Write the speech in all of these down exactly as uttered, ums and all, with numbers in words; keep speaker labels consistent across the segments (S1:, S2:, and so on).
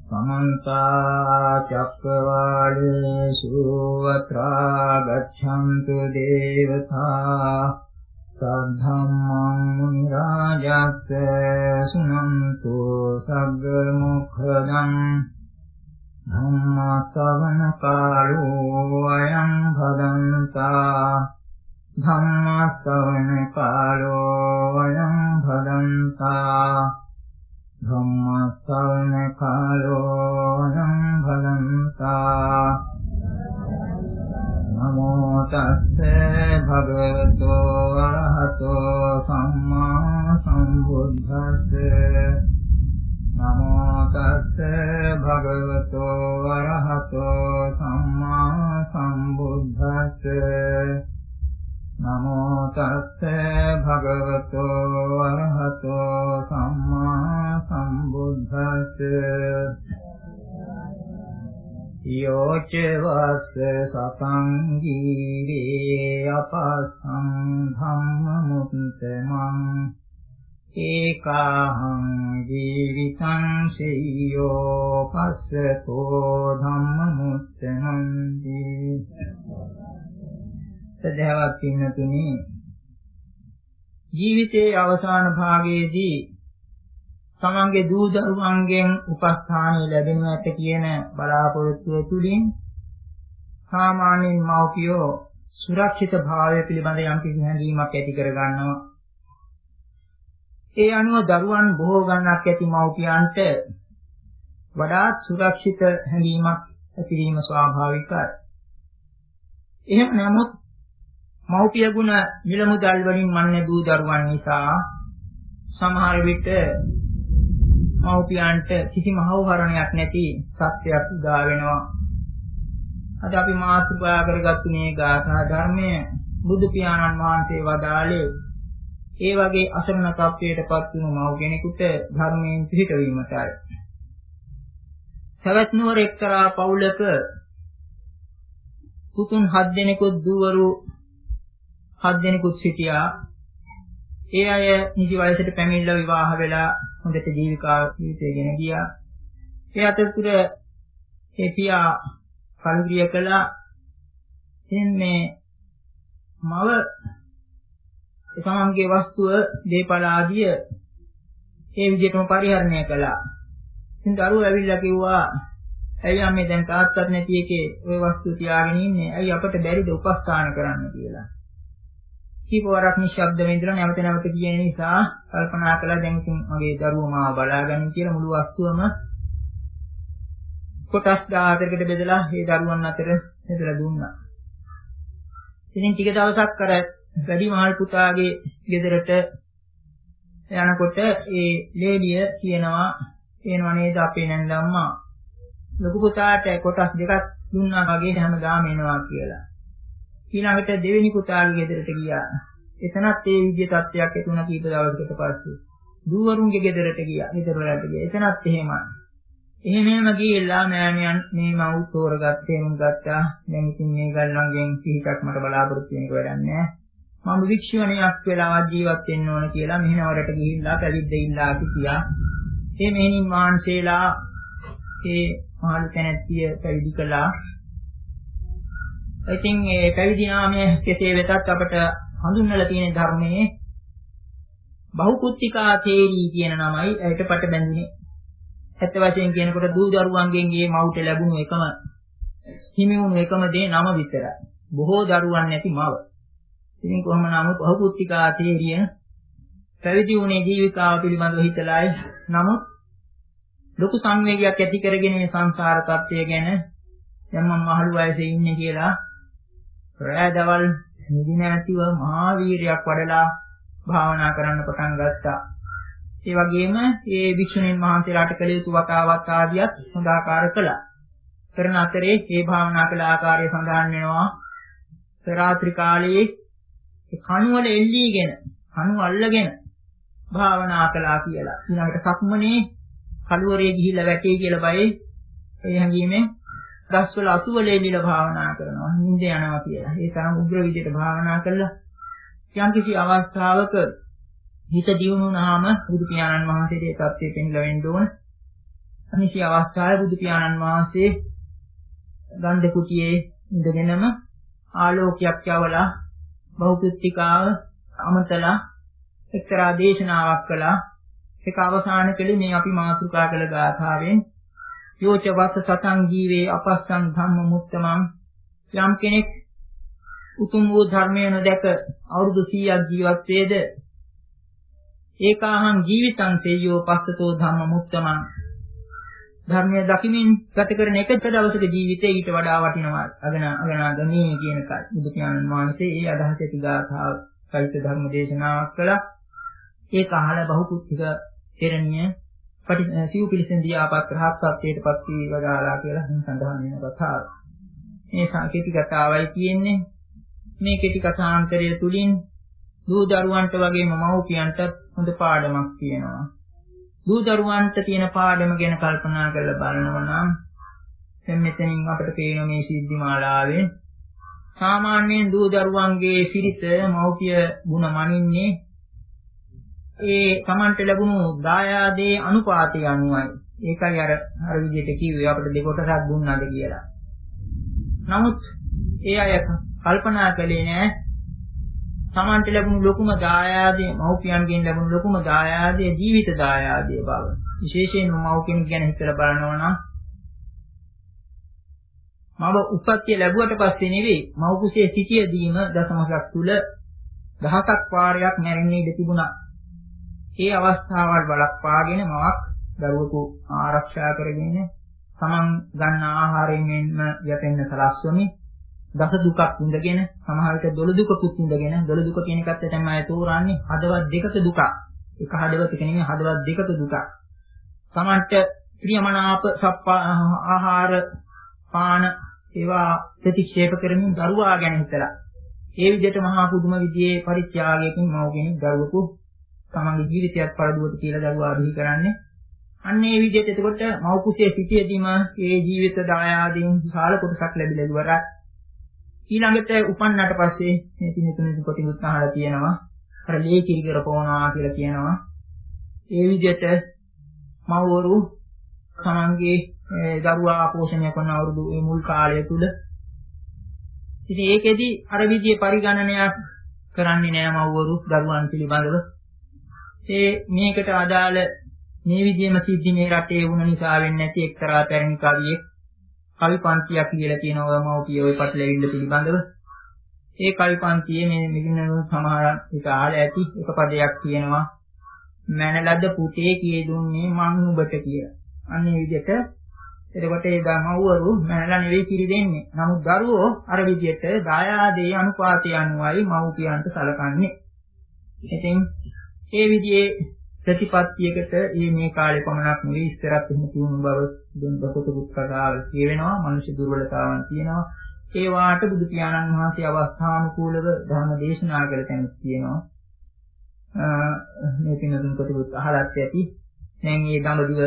S1: समन्त चक्रवालेषु अत्रा गच्छन्तु देवता सद्धम्मं मुनिराजस्य शृण्वन्तु सग्मुखदं धम्मश्रवणकालो अयं भदन्ता धम्मश्रवणकालो अयं भदन्ता धम्मश्रवणकालो अयं भदन्ता नमो तस्से भगवतो अरहतो सम्मा सम्बुद्धस्से नमो तस्से भगवतो अरहतो सम्मा सम्बुद्धस्से नमो तस्से भगवतो अरहतो सम्मा सम्बुद्धस्से योच वस्य सतंगीरे अपसं धम्ममुत्तमं एकाहं जीवितं श्रेयो पश्यतो धम्ममुत्तमं සදහවත් පින්නතුනි ජීවිතයේ අවසාන භාගයේදී තමන්ගේ දූ දරුවන්ගෙන් උපස්ථානය ලැබෙනු ඇත කියන බලාපොරොත්තුව තුළින් සාමාන්‍යයෙන් මව්පියෝ සුරක්ෂිත භාවය පිළිබඳ යම් කිසි හැඟීමක් ඇති කර ගන්නවා. ඒ අනුව දරුවන් බොහෝ ගණනක් ඇති මව්පියන්ට වඩාත් සුරක්ෂිත හැඟීමක් ඇතිවීම ස්වාභාවිකයි. එහෙම නමුත් මව්පිය ගුණ මිල මුදල් වලින් මන්නේ දූ දරුවන් නිසා සමහර විට මව්පියන්ට කිසිම හවුහරණයක් නැති සත්‍යයක් උදා වෙනවා. අද අපි මාතෘකා කරගත්තු මේ ගාථා ධර්මයේ බුදු පියාණන් වහන්සේ වදාළේ ඒ වගේ අසරණ තත්වයකටපත් වුණු මව් කෙනෙකුට ධර්මයෙන් පිළිපැදීමටයි. සවැත් නුවර එක්තරා පවුලක පුතුන් හත් දෙනෙකුත් දූවරු හත් දෙනෙකුත් සිටියා. ඒ අය නිදි වයසට පැමිණිලා විවාහ වෙලා හොඳට ජීවිකා ජීවිතය ගෙන ගියා. ඒ අතරතුර ඒ පියා කල්ගිය කළා. එන් මේ මව තමන්ගේ වස්තුව දීපල ආදිය ඒ විදිහටම පරිහරණය කළා. ඉතින් දරුවෝ ඇවිල්ලා කිව්වා ඇයි අම්මේ දැන් තාත්තත් නැති එකේ ওই වස්තු තියාගෙන ඉන්නේ? ඇයි අපට බැරිද උපස්ථාන කරන්න කියලා. කීප වරක් නිශ්ශබ්දව ඉඳලා නැවත නැවත කියන නිසා කල්පනා කළා දැන් ඉතින් මගේ දරුවෝ මාව බලාගන්න කියලා මුළු වස්තුවම කොටස් දහයකට බෙදලා ඒ දරුවන් අතර බෙදලා දුන්නා. ඉතින් ටික දවසක් කර වැඩි මහල් පුතාගේ ගෙදරට යනකොට ඒ ලේලිය කියනවා එනවා නේද අපේ නැන්දම්මා ලොකු පුතාට කොටස් දෙකක් දුන්නා වගේ හැමදාම එනවා කියලා. ඊළඟට දෙවෙනි පුතාගේ ගෙදරට ගියා. එතනත් ඒ විදිහේ තත්ත්වයක් ඇති වුණා කීප දවසකට පස්සේ. දූවරුන්ගේ ගෙදරට ගියා. ගෙදර වලට ගියා. එතනත් එහෙමයි. එහෙමම ගිහිල්ලා මෑණියන් මේ මව් තෝරගත්තේ මුන් ගත්තා. දැන් ඉතින් මේ ගල්ලන්ගෙන් කිහිපයක් මට බලාපොරොත්තු වෙනක වැඩක් නැහැ. මම වික්ෂුණියක් වෙලා ජීවත් වෙන්න ඕන කියලා මෙහෙණවරට ගිහිල්ලා පැවිද්ද ඉල්ලා සිටියා. මේ මෙහෙණින් වහන්සේලා ඒ මහලු තැනැත්තිය පැවිදි කළා. ඉතින් ඒ පැවිදි නාමය කෙසේ වෙතත් අපට හඳුන්වලා තියෙන ධර්මයේ බහුකුත්තිකා තේරී කියන නමයි ඒකට පට බැඳුනේ. ඇත්ත වශයෙන් කියනකොට දූ දරුවන්ගෙන් මේ මවුට ලැබුණු එකම හිමි වුණු එකම දේ නම විතරයි. බොහෝ දරුවන් නැති මව. ඉතින් කොහොම නමුත් බහුකුත්තිකා තේරිය පැවිදි වුණේ ජීවිකාව පිළිබඳව හිතලායි. නමුත් ලොකු සංවේගයක් ඇති කරගෙන මේ සංසාර තත්ත්වය ගැන දැන් මම මහලු වයසේ ඉන්නේ කියලා රෑ දවල් නිදි නැතිව මහා වීරයක් වඩලා භාවනා කරන්න පටන් ගත්තා. ඒ වගේම මේ වික්ෂුණීන් වහන්සේලාට කළ යුතු වතාවත් ආදියත් හොඳාකාර කළා. කරන අතරේ මේ භාවනා කළ ආකාරය සඳහන් වෙනවා. රාත්‍රී කාලයේ කණු වල එල්ලීගෙන කණු අල්ලගෙන භාවනා කළා කියලා. ඊළඟට සක්මනේ කළුවරේ ගිහිල්ලා වැටේ කියලා බයේ ඒ හැඟීමෙන් දස්වල අතුවල එල්ලීලා භාවනා කරනවා. නිින්ද යනවා කියලා. ඒ තරම් උග්‍ර විදිහට භාවනා කළා. යම්කිසි අවස්ථාවක හිත දියුණු වුණාම බුදු පියාණන් වහන්සේට ඒ தත්ත්වය පෙන්ලා වෙන්න ඕන. අනිසි අවස්ථාවේ බුදු පියාණන් වහන්සේ ගන්ධ කුටියේ ඉඳගෙනම ආලෝකයක් යවලා බහුපුත්තිකාව අමතලා එක්තරා දේශනාවක් කළා. ඒක අවසාන කලේ මේ අපි මාතෘකා කළ ගාථාවෙන් යෝච වස්ස සතං ජීවේ අපස්සං ධම්ම මුත්තමං යම් කෙනෙක් උතුම් වූ ධර්මය නොදැක අවුරුදු සීයක් ජීවත් වේද ඒකාහං ජීවිතං සේයෝ පස්සතෝ ධම්ම මුත්තමං ධර්මය දකිමින් ගත කරන එක දවසක ජීවිතේ ඊට වඩා වටිනවා අගන අගනාගමී කියන එකයි බුදු පියාණන් වහන්සේ ඒ අදහස ඇති ගාථාව සහිත ධර්ම දේශනාවක් කළා. ඒක අහලා බහුකුත්තික තෙරණිය පටි සිව් පිළිසෙන් දියාපත් රහත්ත්වයටපත් වී වදාලා කියලා සඳහන් වෙන කතාව. මේ සාකේති කතාවයි තියෙන්නේ. මේ කෙටි කථාන්තරය තුලින් දූ දරුවන්ට වගේම මව්පියන්ට හොඳ පාඩමක් තියෙනවා. දූ දරුවන්ට තියෙන පාඩම ගැන කල්පනා කරලා බලනවා නම් දැන් මෙතනින් අපිට පේන මේ සිද්ධි මාලාවේ සාමාන්‍යයෙන් දූ දරුවන්ගේ සිරිත මව්පිය ගුණ මනින්නේ ඒ Tamante ලැබුණු දායාදේ අනුපාතය අනුවයි. ඒකයි අර අර විදිහට කිව්වේ අපිට දෙකොටසක් දුන්නාද කියලා. නමුත් ඒ අය කල්පනා කළේ නෑ Tamante ලැබුණු ලොකුම දායාදේ මව්පියන්ගෙන් ලැබුණු ලොකුම දායාදේ ජීවිත දායාදේ බව. විශේෂයෙන්ම මව් කෙනෙක් ගැන හිතලා බලනවා නම් මව උපත්ය ලැබුවට පස්සේ නෙවෙයි මව් කුසේ සිටියදීම දසමසක් තුල දහසක් වාරයක් මැරෙන්න ඉඩ තිබුණා. ඒ අවස්ථාවල් බලක්වාගෙන මවක් දරුවෙකු ආරක්ෂා කරගෙන තමන් ගන්න ආහාරයෙන් මෙන්ම යැපෙන්න සලස්වමි දස දුකක් විඳගෙන සමහර විට දොළ දුකකුත් විඳගෙන දොළ දුක කියන එකත් තමයි තෝරන්නේ හදවත් දෙකක දුක. එක හදවතක නෙමෙයි හදවත් දෙකක දුක. තමන්ට ප්‍රියමනාප සප්පා ආහාර පාන ඒවා ප්‍රතික්ෂේප කරමින් දරුවා ගැන හිතලා ඒ විදිහට මහා පුදුම විදිහේ පරිත්‍යාගයකින් මව කෙනෙක් දරුවෙකු තමන්ගේ ජීවිතයත් පරදුවට කියලා දරුවා බිහි කරන්නේ. අන්න ඒ විදිහට එතකොට මව කුසේ සිටියදීම ඒ ජීවිත දායාදීන් විශාල කොටසක් ලැබිලා ඉවරයි. ඊළඟට උපන්නට පස්සේ මේ තින තුන කොටිමුත් අහලා තියෙනවා. අර ලේ කිරි කරපවනවා කියලා කියනවා. ඒ විදිහට මවවරු තමන්ගේ දරුවා පෝෂණය කරන අවුරුදු ඒ මුල් කාලය තුල ඉතින් ඒකෙදි අර විදිහේ පරිගණනයක් කරන්නේ නෑ මවවරු දරුවන් පිළිබඳව. ඒ මේකට අදාළ මේ විදිහම සිද්ධි මේ රටේ වුණ නිසා වෙන්නේ නැති එක්තරා පැරණි කවියෙක් කවි පන්තියක් කියලා කියනවා මව්පිය ඔය පටලැවිල්ල පිළිබඳව. ඒ කවි පන්තියේ මේ මෙන්න සමහර එක අහලා ඇති එක පදයක් කියනවා මැනලද පුතේ කියේ දුන්නේ මං නුඹට කියලා. අන්න ඒ විදිහට එතකොට ඒ දමව්වරු මැනලා නෙවෙයි කිරි දෙන්නේ. නමුත් දරුවෝ අර විදිහට දායාදේ අනුපාතය අනුවයි මව්පියන්ට සලකන්නේ. ඉතින් ඒ විදිහේ ප්‍රතිපත්තියකට මේ මේ කාලේ පමණක් නෙවෙයි ඉස්සරත් එහෙම තියුණු බව දුන් දසකුත් කතාවල් කියවෙනවා. මනුෂ්‍ය දුර්වලතාවන් තියෙනවා. ඒ වාට බුදු පියාණන් වහන්සේ අවස්ථානුකූලව ධර්ම දේශනා කළ තැනක් තියෙනවා. මේ පින්නතුන් කොටුත් අහලත් ඇති. දැන් මේ දඹදිව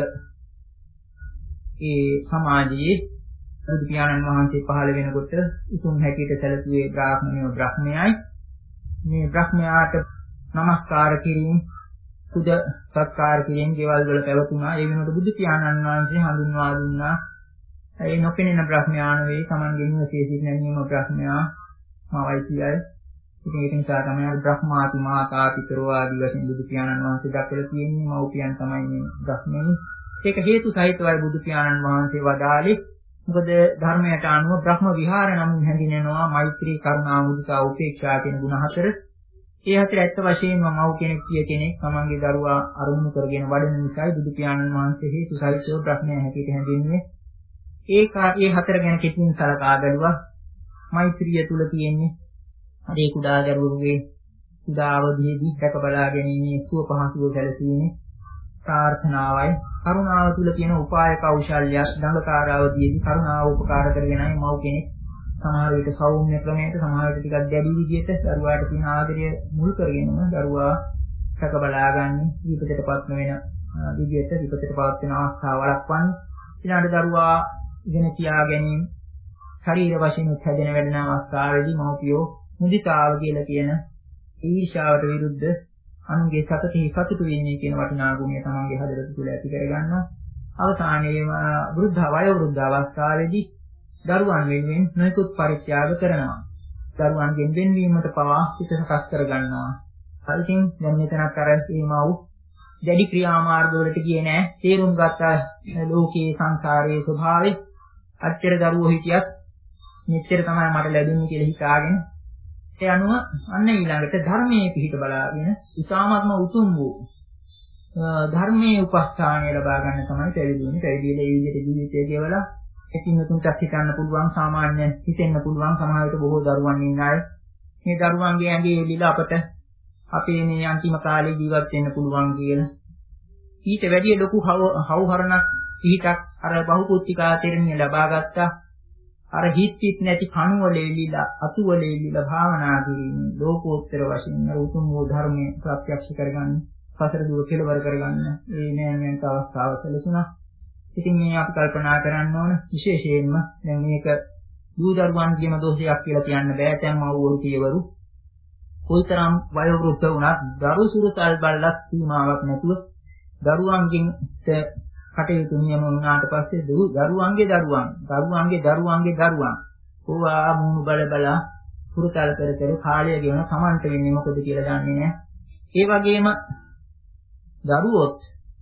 S1: ඒ සමාජයේ බුදු පියාණන් වහන්සේ පහළ වෙනකොට උතුම් හැටියට සැලකුවේ බ්‍රාහ්මණයෝ බ්‍රහ්මයයි. මේ බ්‍රහ්මයාට නමස්කාර කිරීම සුද සත්කාර කිරීම දේවල් වල පැවතුනා. ඒ වෙනකොට බුදු පියාණන් වහන්සේ හඳුන්වා දුන්නා. ඒ නොපෙනෙන බ්‍රහ්මයාන වේ තමන්ගේ නිවසේ සිටින නියම බ්‍රහ්මයා මාවයි කියයි. ඉතින් ඒක නිසා තමයි අර බ්‍රහ්මාති මාතා පිතරෝ ආදී වශයෙන් බුදු පියාණන් වහන්සේ දක්වලා තියෙන්නේ. මව්පියන් තමයි මේ බ්‍රහ්මයන්. ඒක හේතු සහිතවයි බුදු පියාණන් වහන්සේ වදාළේ. මොකද ධර්මයට අනුව බ්‍රහ්ම විහාර නම් හැඳින්වෙනවා මෛත්‍රී කරුණා මුදිතා උපේක්ෂා කියන ගුණ හතර. ඒ හතර ඇත්ත වශයෙන්ම මව් කෙනෙක් කිය කෙනෙක් තමන්ගේ දරුවා අරුණු කරගෙන වඩන නිසායි බුදු පියාණන් වහන්සේ හේතු සහිතව බ්‍රහ්මයා හැටියට හැඳින්වෙන්නේ. ඒක ඒ හතර ගැන කෙටියෙන් සලකා බැලුවා. මෛත්‍රිය තුල තියෙන්නේ අර කුඩා දරුවෙකුගේ කුඩා අවධියේදී දැක බලා ගැනීමේ සුව පහසුව සැලසීමේ ප්‍රාර්ථනාවයි. කරුණාව තුල තියෙන උපාය කෞශල්‍යයක් දඟකාරාවදීදී කරුණාව උපකාර කරගෙනයි මව් කෙනෙක් සමහර විට සෞම්‍ය ක්‍රමයකට සමහර විට ටිකක් දැඩි විදියට දරුවාට තියෙන ආදරය මුල් කරගෙනම දරුවා සැක බලාගන්නේ විපතටපත් නොවන විදියට විපතටපත් වෙන අවස්ථාව වළක්වන්න. ඊළඟට දරුවා ඉගෙන කියා ගැනීම ශරීර වශයෙන් හැදෙන වැඩෙන අවස්ථාවේදී මව්පියෝ මුදිතාව කියලා කියන ඊර්ෂාවට විරුද්ධ අනුගේ සතෙහි සතුටු වීමේ කියන වටිනා ගුණය තමන්ගේ හදවත තුළ ඇති කරගන්නවා. අවසානයේ වෘද්ධ වයෝ වෘද්ධ අවස්ථාවේදී දරුවන් වෙනුවෙන් නොයෙකුත් පරිත්‍යාග කරනවා. දරුවන්ගෙන් වෙන්වීමට පවා සිත සකස් කර ගන්නවා. ඉතින් දැන් මෙතනක් අර සීමාව දැඩි ක්‍රියාමාර්ගවලට ගියේ නෑ. තේරුම් ගත්ත ලෝකයේ සංසාරයේ ස්වභාවය අච්චර දරුවෝ හිටියත් මෙච්චර තමයි මට ලැබෙන්නේ කියලා හිතාගෙන ඒ අනුව අන්න ඊළඟට ධර්මයේ පිහිට බලාගෙන ඉතාමත්ම උතුම් වූ ධර්මයේ උපස්ථානය ලබා ගන්න තමයි පැවිදි වෙන්නේ. පැවිදිලා ඒ විදිහට ජීවිතය ගෙවලා එකිනෙකුට හිතන්න පුළුවන්, සාමාන්‍ය හිතෙන්න පුළුවන්. සමහර විට බොහෝ දරුවන් ඉන්න අය මේ දරුවන්ගේ ඇඟේ එල්ලීලා අපට අපේ මේ අන්තිම කාලේ ජීවත් වෙන්න පුළුවන් කියලා. ඊට වැඩිය ලොකු හවුහරණක් පිටක් අර බහුපුත්තිකා තෙරණිය ලබා ගත්තා. අර හිත් හිත් නැති කණුවල එල්ලීලා අතුවල එල්ලීලා භාවනා කිරීම ලෝකෝත්තර වශයෙන් උතුම් වූ ධර්මයේ ප්‍රත්‍යක්ෂ කරගන්න, සසර දුර කෙලවර කරගන්න මේ නෑමෙන්ට අවස්ථාව සැලසුණා. ඉතින් මේ අපි කල්පනා කරන්න ඕන විශේෂයෙන්ම දැන් මේක දූ දරුවන්ගේම දෝෂයක් කියලා කියන්න බෑ. දැන් මව්වරු පියවරු කොයිතරම් වයෝවෘද්ධ වුණත් දරු සුරතල් බලලත් සීමාවක් නැතුව දරුවන්ගෙන් කටයුතු නියම වුණාට පස්සේ දරුවන්ගේ දරුවන් දරුවන්ගේ දරුවන්ගේ දරුවන් ඕවා මුණු බල බල සුරතල් කර කර කාලය ගෙවන සමන්ත වෙන්නේ මොකද කියලා දන්නේ නැහැ. ඒ වගේම දරුවොත්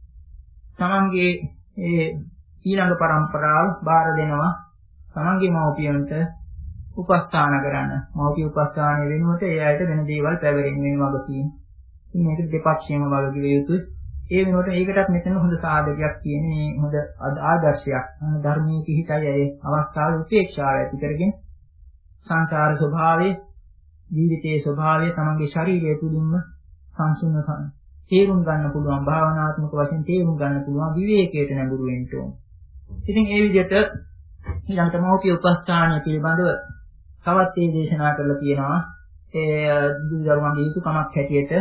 S1: තමන්ගේ ඒ ඊළඟ પરම්පරාව බාර දෙනවා තමන්ගේ මව්පියන්ට උපස්ථාන කරන්න. මෞඛ්‍ය උපස්ථානය වෙනුවට ඒ අයට වෙන දේවල් පැවරෙන්න වෙන වගකීම්. ඉතින් මේක දෙපක්ෂයම වගකිය යුතුයි. ඒ වෙනුවට ඒකටත් මෙතන හොඳ සාධකයක් කියන්නේ හොඳ ආදර්ශයක්. ධර්මයේ පිහිටයි ඒ අවස්ථාවේ උපේක්ෂාව ඇති කරගෙන සංසාර ස්වභාවයේ ජීවිතයේ ස්වභාවය තමන්ගේ ශරීරය තුළින්ම සංසුන්ව තේරුම් ගන්න පුළුවන්, භාවනාත්මක වශයෙන් තේරුම් ගන්න පුළුවන් විවේකයට නැඹුරු වෙන්න ඕන. ඉතින් ඒ විදිහට ඊළඟට මෞඛ්‍ය උපස්ථානය පිළිබඳව තවත් මේ දේශනා කරලා තියෙනවා. ඒ දරුවන්ගේ යුතුයකමක් හැටියට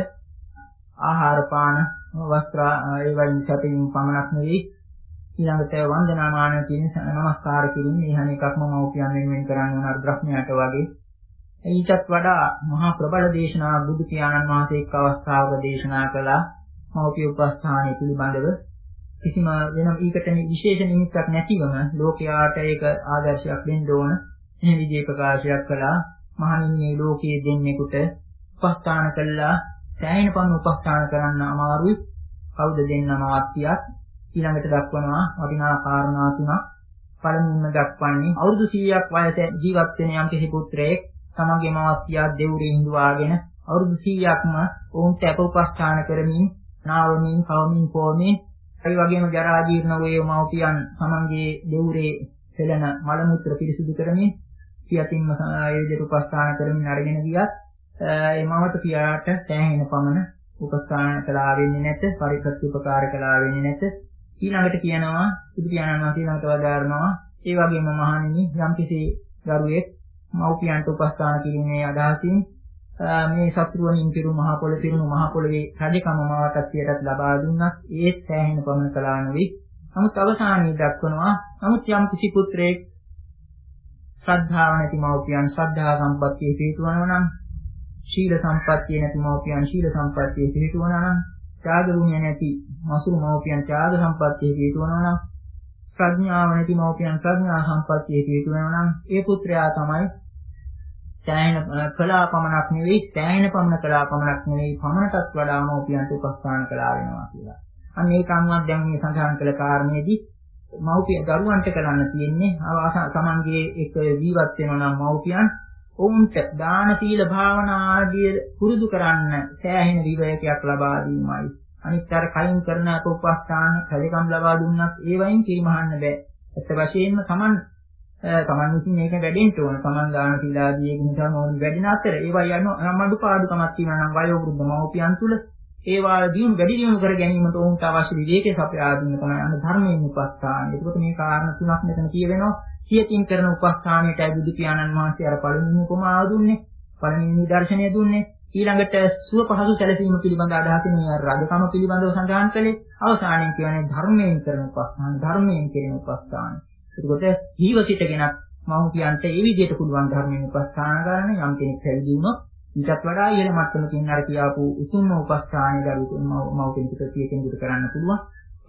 S1: ආහාර පාන වස්ත්‍ර ඒ වගේ සැපීම් පමණක් නෙවෙයි ඊළඟට වන්දනාමාන කියන නමස්කාර කිරීම මේ හැම එකක්ම මෞඛ්‍යයන් වෙනුවෙන් කරන්න ඕන අර බ්‍රහ්මයාට වගේ. ඊටත් වඩා මහා ප්‍රබල දේශනා බුදු පියාණන් වහන්සේ එක් අවස්ථාවක දේශනා කළා මෞඛ්‍ය උපස්ථානය පිළිබඳව. කිසිම වෙනම ඊකට විශේෂ නිමිත්තක් නැතිවම ලෝකයාට ඒක ආදර්ශයක් දෙන්න ඕන. මේ විදිහේ ප්‍රකාශයක් කළා. මහණෙනි මේ ලෝකයේ දෙන්නෙකුට උපස්ථාන කළා සෑහෙන පමණ උපස්ථාන කරන්න අමාරුයි. කවුද දෙන්නම ආත්තියක් ඊළඟට දක්වනවා වටිනා කාරණා තුනක්. පළමුවෙන්ම දක්වන්නේ අවුරුදු සීයක් වයසේ ජීවත් වෙන යම් කිසි පුත්‍රයෙක් තමගේ මාත්‍යා දෙවුරේ හිඳුවාගෙන අවුරුදු සීයක්ම ඔවුන්ට අප උපස්ථාන කරමින් නාවමින් කවමින් පොමින් ඒ වගේම ජරා ජීර්ණ වූ මව්පියන් තමන්ගේ දෙවුරේ පෙළෙන මල මුත්‍ර පිරිසිදු කරමින් පියතින්ම ඒ විදිහට උපස්ථාන කරමින් අරගෙන ගියත් ඒ මවට පියාට සෑහෙන පමණ උපස්ථාන කළා වෙන්නේ නැත, පරිපත්‍ය උපකාර කළා වෙන්නේ නැත. ඊළඟට කියනවා බුදු පියාණන් වහන්සේ ළඟට වදාරනවා ඒ වගේම මහණෙනි යම්කිසි දරුවෙක් මව්පියන්ට උපස්ථාන කිරීමේ අදහසින් මේ සත්‍රුවණින් පිරු මහ පොළ පිරුණු මහ පොළවේ රජකම මාවතක්තියටත් ලබා දුන්නත් ඒ සෑහෙන පමණ කළා නෙවෙයි. නමුත් අවසානයේ දක්වනවා නමුත් යම් කිසි පුත්‍රයෙක් ශ්‍රද්ධාව නැති මව්පියන් ශ්‍රද්ධා සම්පත්තියේ පිහිටවනවා නම්, ශීල සම්පත්තිය නැති මව්පියන් ශීල සම්පත්තියේ පිහිටවනවා නම්, ත්‍යාග ගුණය නැති මසුරු මව්පියන් ත්‍යාග සම්පත්තියේ පිහිටවනවා නම්, ප්‍රඥාව නැති මව්පියන් ප්‍රඥා සම්පත්තියේ පිහිටවනවා නම් ඒ පුත්‍රයා තමයි සෑහෙන කලා පමණක් නෙවෙයි සෑහෙන පමණ කලා පමණක් නෙවෙයි පමණටත් වඩා මව්පියන්ට උපස්ථාන කළා වෙනවා කියලා. අන්න ඒක අනුව දැන් මේ සඳහන් කළ කාරණේදී මව්පිය දරුවන්ට කරන්න තියෙන්නේ තමන්ගේ එක ජීවත් වෙනවා නම් මව්පියන් ඔවුන්ට දාන සීල භාවනා ආදී පුරුදු කරන්න සෑහෙන විවේකයක් ලබා දීමයි. අනිත් අර කයින් කරන උපස්ථාන කලකම් ලබා දුන්නත් ඒ වයින් කිරිමහන්න බෑ. ඒත් වශයෙන්ම තමන් තමන් විසින් මේක වැඩෙන්න ඕන. තමන් දාන සීල ආදී එක නිසා මොන වැඩින අතර ඒවා යන අඩුපාඩුකමක් තියෙනවා නම් වයෝ වෘද්ධ මව්පියන් තුල ඒවා දියුණු වැඩි දියුණු කර ගැනීමට ඔවුන්ට අවශ්‍ය විවේකයේ සපයා දුන්න තමයි අන්න ධර්මයෙන් උපස්ථාන. ඒකට මේ කාරණා තුනක් මෙතන කියවෙනවා. සියතින් කරන උපස්ථානයටයි බුදු පියාණන් වහන්සේ අර පළවෙනි උපමාව දුන්නේ. පළවෙනි නිදර්ශනය දුන්නේ. ඊළඟට සුව පහසු සැලසීම පිළිබඳ අදහසින් මේ රජකම පිළිබඳව සඳහන් කළේ. අවසානයේ කියන්නේ ධර්මයෙන් කරන උපස්ථාන, ධර්මයෙන් කියන උපස්ථාන. ඒකට ජීව සිටගෙන මව්පියන්ට ඒ විදිහට පුළුවන් ධර්මයෙන් උපස්ථාන කරන යම් කෙනෙක් පැවිදි වුණොත් ඊටත් වඩා ඉහළ මට්ටමකින් අර කියාපු උතුම්ම උපස්ථානයේ දරුවෝ මව්පියන්ට ප්‍රතිය කෙනෙකුට කරන්න පුළුවන්.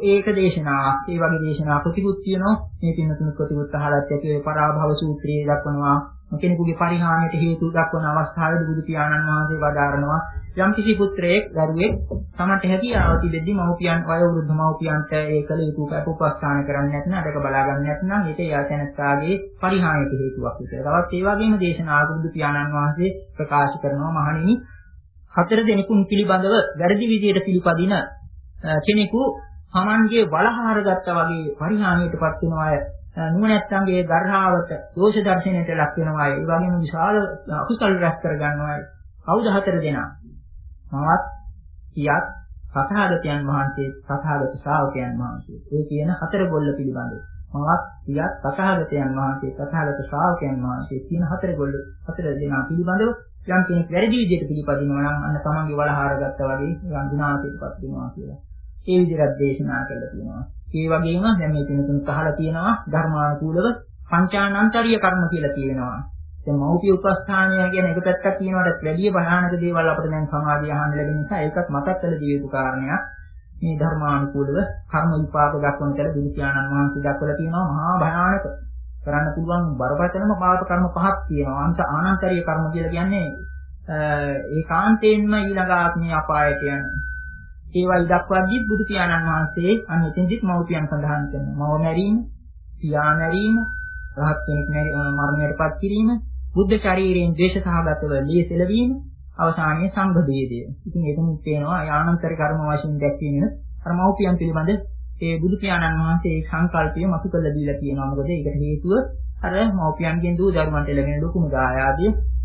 S1: ඒක දේශනාවක්. ඒ වගේ දේශනා ප්‍රතිපුත් තියෙනවා. මේ පින්නතුණු ප්‍රතිපුත් අහලත් ඇති ඒ පරාභව සූත්‍රයේ දක්වනවා. කෙනෙකුගේ පරිහානියට හේතු දක්වන අවස්ථාවේදී බුදු පියාණන් වහන්සේ වදාරනවා යම් කිසි පුත්‍රයෙක් දරුවෙක් තමන්ට හැකියාව තිබෙද්දී මව්පියන් වයෝවෘද්ධ මව්පියන්ට ඒ කල යුතු උපස්ථාන කරන්නේ නැත්නම් අදක බලා ගන්න නැත්නම් ඒක යාතනත්තාගේ පරිහානියට හේතුවක් විතර. තවත් ඒ වගේම දේශනාවක බුදු පියාණන් වහන්සේ ප්‍රකාශ කරනවා මහණෙනි හතර දෙනෙකුන් පිළිබඳව වැරදි විදියට පිළිපදින කෙනෙකු තමන්ගේ වලහාර ගත්තා වගේ පරිහානියටපත් වෙන අය නුවණැත්තන්ගේ දර්ශාවට දෝෂ දර්ශනයට ලක් වෙනවා. ඒ වගේම විශාල අකුසල රැස් කර ගන්නවා. කවුද හතර දෙනා? මවත් කියක් සතහාගතයන් වහන්සේ සතහාගත ශ්‍රාවකයන් වහන්සේ. ඒ කියන හතර ගොල්ල පිළිබඳව. මවත් කියක් සතහාගතයන් වහන්සේ සතහාගත ශ්‍රාවකයන් වහන්සේ කියන හතර ගොල්ල හතර දෙනා පිළිබඳව යම් කෙනෙක් වැරදි විදිහට පිළිපදිනවා නම් අන්න තමන්ගේ වලහාර ගත්තා වගේ විනාශයටපත් වෙනවා කියලා. ඒ විදිහට දේශනා කළා තියෙනවා. ඒ වගේම දැන් මේ තුන තුන පහලා තියෙනවා ධර්මානුකූලව පංචානන්තරීය කර්ම කියලා කියනවා. දැන් මෞපිය උපස්ථානය කියන එක පැත්තක් කියනවාට වැඩිය භයානක දේවල් අපිට දැන් සමාධිය අහන්න ලැබෙන නිසා ඒකත් මතක් කළ දිය යුතු කාරණයක්. මේ ධර්මානුකූලව කර්ම විපාක දක්වන තැන බුදු පියාණන් වහන්සේ දක්වලා තියෙනවා මහා භයානක කරන්න පුළුවන් බරපතලම පාප කර්ම පහක් තියෙනවා. අන්ත ආනන්තරීය කර්ම කියලා කියන්නේ ඒකාන්තයෙන්ම ඊළඟ ආත්මයේ අපායට යන ඒවයි දක්වද්දී බුදු පියාණන් වහන්සේ අන්න එතෙන්දිත් මව්පියන් සඳහන් කරනවා. මව මැරීම, පියා මැරීම, රහත් කෙනෙක් මරණයටපත් කිරීම, බුද්ධ ශරීරයෙන් ද්වේෂ සහගතව ලී සෙලවීම, අවසානයේ සංඝ ભેදය. ඉතින් එතනින් පේනවා ආනන්තර කර්ම වශයෙන් දැක්වීම අර මව්පියන් පිළිබඳ ඒ බුදු පියාණන් වහන්සේ ඒ සංකල්පය මතු කළ දීලා තියෙනවා. මොකද ඒකට හේතුව අර මව්පියන්ගෙන් දූ දරුවන්ට ලැබෙන ලොකුම දායාදය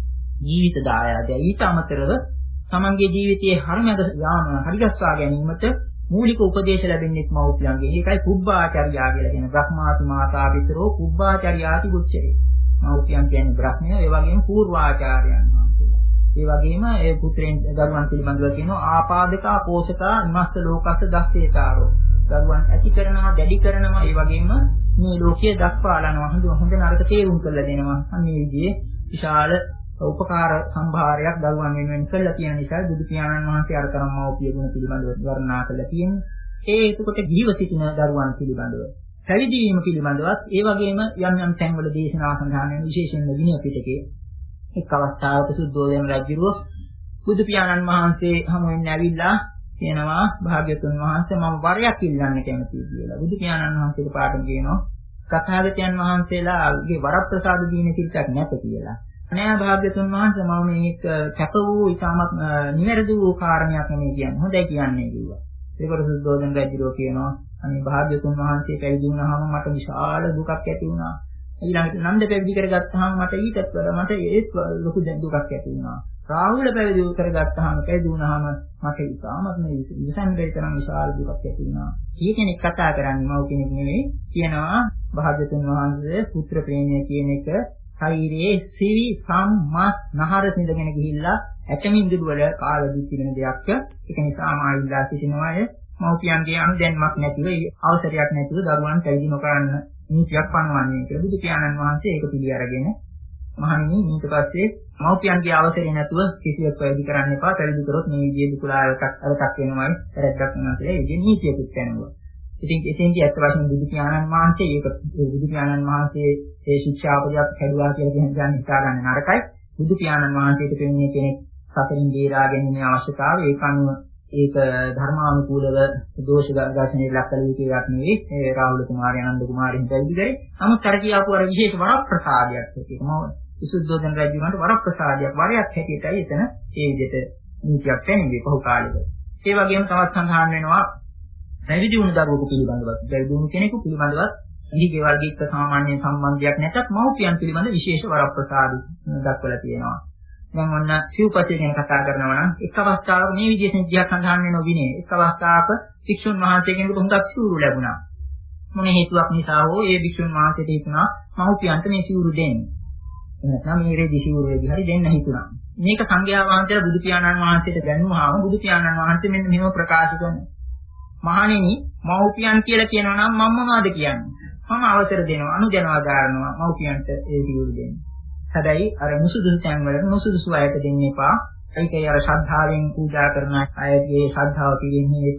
S1: ජීවිත දායාදය. ඊට අමතරව තමන්ගේ ජීවිතයේ හරිමඟ යාම හරිගස්වා ගැනීමට මූලික උපදේශ ලැබෙන්නේ මව්පියන්ගෙන්. ඒකයි කුබ්බාචාර්යා කියලා කියන බ්‍රහ්මාති මාතා පිතරෝ කුබ්බාචාර්යාති උච්චරේ. මව්පියන් කියන්නේ බ්‍රහ්මයෝ, ඒ වගේම පූර්වාචාර්යයන් වහන්සේලා. ඒ වගේම ඒ පුත්‍රයන් දරුවන් පිළිබඳව කියනවා ආපාදකා පෝෂකා නිමස්ස ලෝකස්ස දස්සේතාරෝ. දරුවන් ඇති කරනවා, දැඩි කරනවා, ඒ වගේම මේ ලෝකයේ දක්වාලනවා. හොඳ හොඳ නරක තේරුම් කරලා දෙනවා. අනේ විදිහේ විශාල උපකාර සම්භාරයක් දරුවන් වෙනුවෙන් කළා කියන නිසා බුදු පියාණන් වහන්සේ අර තරම් මව්පිය ගුණ පිළිබඳව වර්ණනා කළා කියන්නේ. ඒ එතකොට ජීව සිටින දරුවන් පිළිබඳව, පැවිදි වීම පිළිබඳවත් ඒ වගේම යම් යම් තැන්වල දේශනා සඳහන් වෙන විශේෂයෙන්ම විනය පිටකයේ එක් අවස්ථාවක සුද්ධෝදන රජුව බුදු පියාණන් වහන්සේ හමුවෙන් ඇවිල්ලා කියනවා භාග්‍යතුන් වහන්සේ මම වරයක් ඉල්ලන්න කැමතියි කියලා. බුදු පියාණන් වහන්සේට පාඩම් කියනවා කථාගතයන් වහන්සේලාගේ වරප්‍රසාද දීමේ සිරිතක් නැත කියලා. නෑ භාග්‍යතුන් වහන්සේ මම මේක කැප වූ ඉතාමත් නිවැරදි වූ කාරණයක් නෙමෙයි කියන්නේ. හොඳයි කියන්නේ කිව්වා. ඒකට සුද්ධෝදන රජුරෝ කියනවා අනේ භාග්‍යතුන් වහන්සේ පැවිදි වුණාම මට විශාල දුකක් ඇති වුණා. ඊළඟට නන්ද පැවිදි කරගත්තාම මට ඊටත් වඩා මට ඒත් ලොකු දුකක් ඇති වුණා. රාහුල පැවිදි කරගත්තාම පැවිදි වුණාම මට ඉතාමත් මේ විසන් බැරි තරම් විශාල දුකක් ඇති වුණා. කී කෙනෙක් කතා කරන්නේ මව් කෙනෙක් නෙවෙයි. කියනවා භාග්‍යතුන් වහන්සේ පුත්‍ර ප්‍රේමය කියන එක ශරීරයේ සිවි සම්මස් නහර සිඳගෙන ගිහිල්ලා ඇටමින්දුළු වල කාලා දිච්ච වෙන දෙයක්. ඒක නිසාම ආයිල්ලා සිටිනවා අය මව්පියන්ගේ අනුදැන්මක් නැතිව අවසරයක් නැතිව දරුවන් පැවිදි නොකරන්න නීතියක් පනවන්නේ කියලා බුදු පියාණන් වහන්සේ ඒක පිළි අරගෙන මහණෙනි ඊට පස්සේ මව්පියන්ගේ අවසරය නැතුව කිසිවක් පැවිදි කරන්න එපා. පැවිදි කරොත් මේ විදිහේ දුකලාලකක් අරකට වෙනවයි වැරද්දක් වෙනවා කියලා ඒ නීතියකුත් දැනුවා. ඉතින් එතෙන්දී අත් වශයෙන් බුදු පියාණන් වහන්සේ ඒක බුදු පියාණන් වහන්සේ ඒ ශික්ෂාපදයක් හැදුවා කියලා කියන දේ හිතා ගන්න නරකයි. බුදු පියාණන් වහන්සේට දෙන්නේ කෙනෙක් සතරින් දීලා ගැනීමේ අවශ්‍යතාවය ඒක අනුව ඒක ධර්මානුකූලව දෝෂ ගාසනේ ලක්කල යුතු එකක් නෙවෙයි. ඒ රාහුල කුමාරය ආනන්ද කුමාරයන් පැවිදි කරේ. නමුත් අර කියාපු අර විශේෂ වරප්‍රසාදයක් ඒකම විසුද්ධෝදන රජුන්ට වරප්‍රසාදයක් වරයක් හැටියටයි එතන ඒ විදිහට නීතියක් පැනෙන්නේ පහු කාලෙක. ඒ වගේම තවත් සඳහන් වෙනවා පැවිදි වුණු දරුවෙකු පිළිබඳව පැවිදි වුණු කෙනෙකු පිළිබඳව ඉහිගේ වර්ගීක සාමාන්‍ය සම්බන්ධයක් නැතත් මව්පියන් පිළිබඳ විශේෂ වරප්‍රසාද දක්වලා තියෙනවා. දැන් ඔන්න සිව්පසය ගැන කතා කරනවා නම් එක් අවස්ථාවක මේ විදිහේ සිද්ධියක් සඳහන් වෙනව විනේ. එක් අවස්ථාවක භික්ෂුන් වහන්සේ කෙනෙකුට හුඟක් සිවුරු ලැබුණා. මොන හේතුවක් නිසා හෝ ඒ භික්ෂුන් වහන්සේට හිතුණා මව්පියන්ට මේ සිවුරු දෙන්න. එහෙනම් මේ රෙදි සිවුරු රෙදි හරි දෙන්න හිතුණා. මේක සංඝයා වහන්සේලා බුදු පියාණන් වහන්සේට දැන්වහම බුදු පියාණන් වහන්සේ මෙන්න මෙහෙම ප්‍රකාශ කරනවා. මහණෙනි මව්පියන් කියලා කියනවා නම් මම මොනවද කියන්නේ? මම අවසර දෙනවා අනුදැනවා ගන්නවා මව්පියන්ට ඒ සිවුරු දෙන්න. හැබැයි අර මුසුදුසු තැන් වල මුසුදුසු අයට දෙන්න එපා. ඒකේ අර ශ්‍රද්ධාවෙන් පූජා කරන අයගේ ශ්‍රද්ධාව පිළිෙන්නේ හේතුවක්.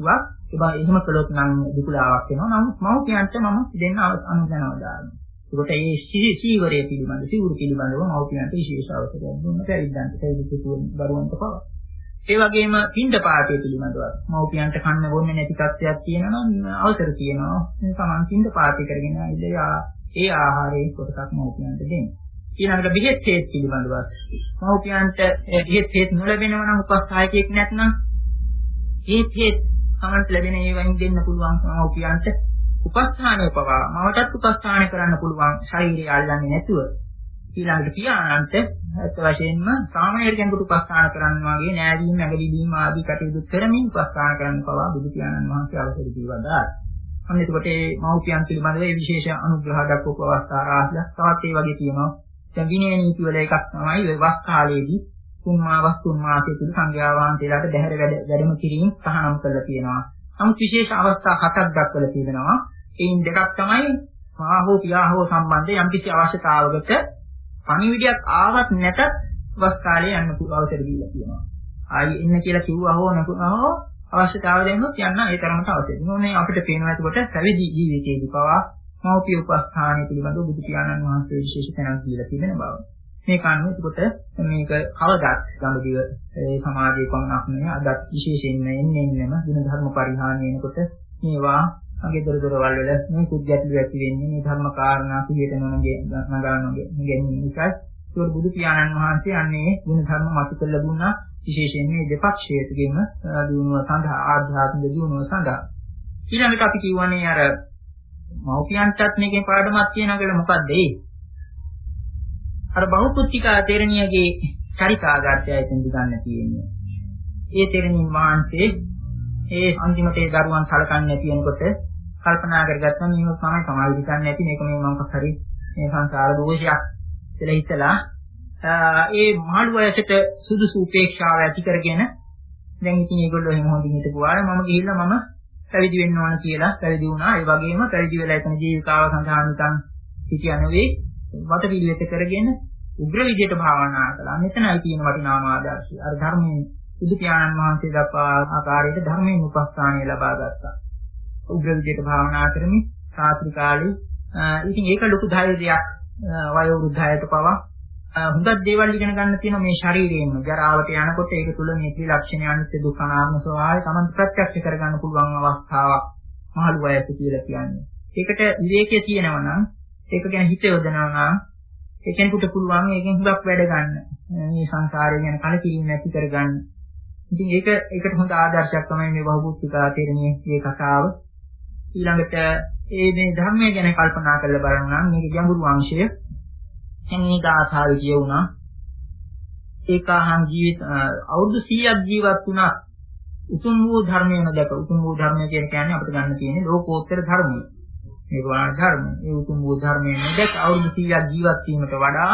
S1: ඒ එහෙම කළොත් නම් දුකලාවක් වෙනවා. නමුත් මව්පියන්ට මම දෙන්න අනුදැනව දානවා. ඒකට ඒ සීවරය පිළිබඳ සිවුරු පිළිබඳව මව්පියන්ට විශේෂ අවසරයක් දුන්න පැවිද්දන්ට පැවිදි දරුවන්ට පවා. ඒ වගේම පින්ඩ පාතය පිළිබඳව මව්පියන්ට කන්න බොන්නේ නැති තත්ත්වයක් තියෙනවා නම් අවසර තියෙනවා. මේ සමාන පින්ඩ පාතය කරගෙන ඒ ආහාරයේ කොටසක් මව්පියන්ට දෙන්න. ඊළඟට බෙහෙත් හේත් පිළිබඳව මව්පියන්ට බෙහෙත් හේත් නොලැබෙනවා නම් උපස්ථායකයෙක් නැත්නම් ඒ හේත් සමන්ත ලැබෙන ඒවායින් දෙන්න පුළුවන් මව්පියන්ට උපස්ථානය පවා මවටත් උපස්ථාන කරන්න පුළුවන් ශරීරය අල්ලන්නේ නැතුව ඊළඟට පියාණන්ට අත් වශයෙන්ම සාමාන්‍ය කෙනෙකුට උපස්ථාන කරන්න වගේ නෑදීම් ඇඟලිලීම් ආදී කටයුතු කරමින් උපස්ථාන කරන්න පවා බුදු පියාණන් වහන්සේ අවසර දීවදා. අන්න එතකොට මේ මව්පියන් පිළිබඳව මේ විශේෂ අනුග්‍රහ දක්වපු අවස්ථා රාශියක් තවත් ඒ වගේ තියෙනවා. දැන් විනය නීති වල එකක් තමයි ඔය වස් කාලයේදී තුන් මාස තුන් මාසයේ තුල සංඝයා වහන්සේලාට බැහැර වැඩ වැඩම කිරීම තහනම් කරලා තියෙනවා. නමුත් විශේෂ අවස්ථා හතක් දක්වලා තියෙනවා. ඒයින් දෙකක් තමයි මා හෝ පියා හෝ සම්බන්ධ යම්කිසි අවශ්‍යතාවකට පණිවිඩයක් ආවත් නැතත් වස් කාලේ යන්න අවසර දීලා තියෙනවා. ආයි එන්න කියලා කිව්වා හෝ නැකුණා අවශ්‍යතාවය දෙන්නොත් යන්න ඒ තරමට අවශ්‍යයි. මොනේ අපිට පේනවා එතකොට පැවිදි ජීවිතයේදී පවා මෞපිය උපස්ථානය පිළිබඳව බුදු පියාණන් වහන්සේ විශේෂ තැනක් දීලා තිබෙන බව. මේක අනුව එතකොට මේක කවදාත් ගම්බදිව ඒ සමාජයේ පමණක් නෙවෙයි අදත් විශේෂයෙන්ම එන්නේ එන්නම ಗುಣ ධර්ම පරිහානිය වෙනකොට මේවා අගේ දොර දොරවල් වල මේ කුජ්ජත්ලු ඇති වෙන්නේ මේ ධර්ම කාරණා පිළිහෙත නොනගේ නගානෝගේ ගෙන්නේ නිසා ඒක බුදු පියාණන් වහන්සේ අන්නේ ಗುಣ ධර්ම මත කළ දුන්නා විශේෂයෙන් මේ දෙපක්ෂයේදීම දිනුව සඳහා ආධ්‍යාත්මික දිනුව සඳහා ඊළඟට අපි කියවනේ අර මෞපියන්ටත් මේකේ පාඩමක් තියෙනවා කියලා මොකද්ද ඒ අර බහුපුත්තිකා තෙරණියගේ චරිතාගාරය එතෙන්ද ගන්න තියෙන්නේ ඒ තෙරණින් වහන්සේ ඒ අන්තිමට ඒ දරුවන් සලකන්නේ නැති වෙනකොට කල්පනා කරගත්තා මේක තමයි සමාජ විකන්නේ නැති මේක මේ මොකක් හරි මේ සංසාර දෝෂයක් කියලා හිතලා ඒ මහලු වයසට සුදුසු උපේක්ෂාව ඇති කරගෙන දැන් ඉතින් ඒගොල්ලෝ එහෙම හොඳින් හිටපුවාම මම ගිහිල්ලා මම පැවිදි වෙන්න ඕන කියලා පැවිදි වුණා. ඒ වගේම පැවිදි වෙලා එතන ජීවිතාව සඳහා නිකන් හිටියා නෙවෙයි වටපිළිවෙත කරගෙන උග්‍ර විදියට භාවනා කළා. මෙතනයි තියෙන වටිනාම ආදර්ශය. අර ධර්මයේ බුදු පියාණන් වහන්සේ දක්වා ආකාරයට ධර්මයෙන් උපස්ථානය ලබා ගත්තා. උග්‍ර විදියට භාවනා කරමින් රාත්‍රී කාලේ ඉතින් ඒක ලොකු ධෛර්යයක් වයෝ වෘද්ධයයට පවා හුඟක් දේවල් ඉගෙන ගන්න තියෙන මේ ශරීරයෙන්ම ජරාවට යනකොට ඒක තුල මේ ත්‍රිලක්ෂණ අනිත්‍ය දුක්ඛ අනාත්ම ස්වභාවය තමයි ප්‍රත්‍යක්ෂ කරගන්න පුළුවන් අවස්ථාවක් මහලු වයස කියලා කියන්නේ. ඒකට විවේකයේ තියෙනවා නම් ඒක ගැන හිත යොදනවා නම් ඒ කෙනෙකුට පුළුවන් ඒකෙන් හුඟක් වැඩ ගන්න. මේ සංසාරය ගැන කලකිරීම නැති කරගන්න. ඉතින් ඒක ඒකට හොඳ ආදර්ශයක් තමයි මේ බහුබුද්ධිකා තේරණියේ කතාව. ඊළඟට ඒ මේ ධර්මය ගැන කල්පනා කරලා බලනවා නම් මේක ගැඹුරු අංශය. එන්නේ ගාථාවේ කියුණා ඒකාහං ජීවිත අවුරුදු සීයක් ජීවත් වුණා උතුම් වූ ධර්මයන දැක උතුම් වූ ධර්මය කියන්නේ අපිට ගන්න තියෙන්නේ ලෝකෝත්තර ධර්මය. මේක වාණ ධර්මය. ඒ උතුම් වූ ධර්මයෙන් දැක අවුරුදු සීයක් ජීවත් වීමට වඩා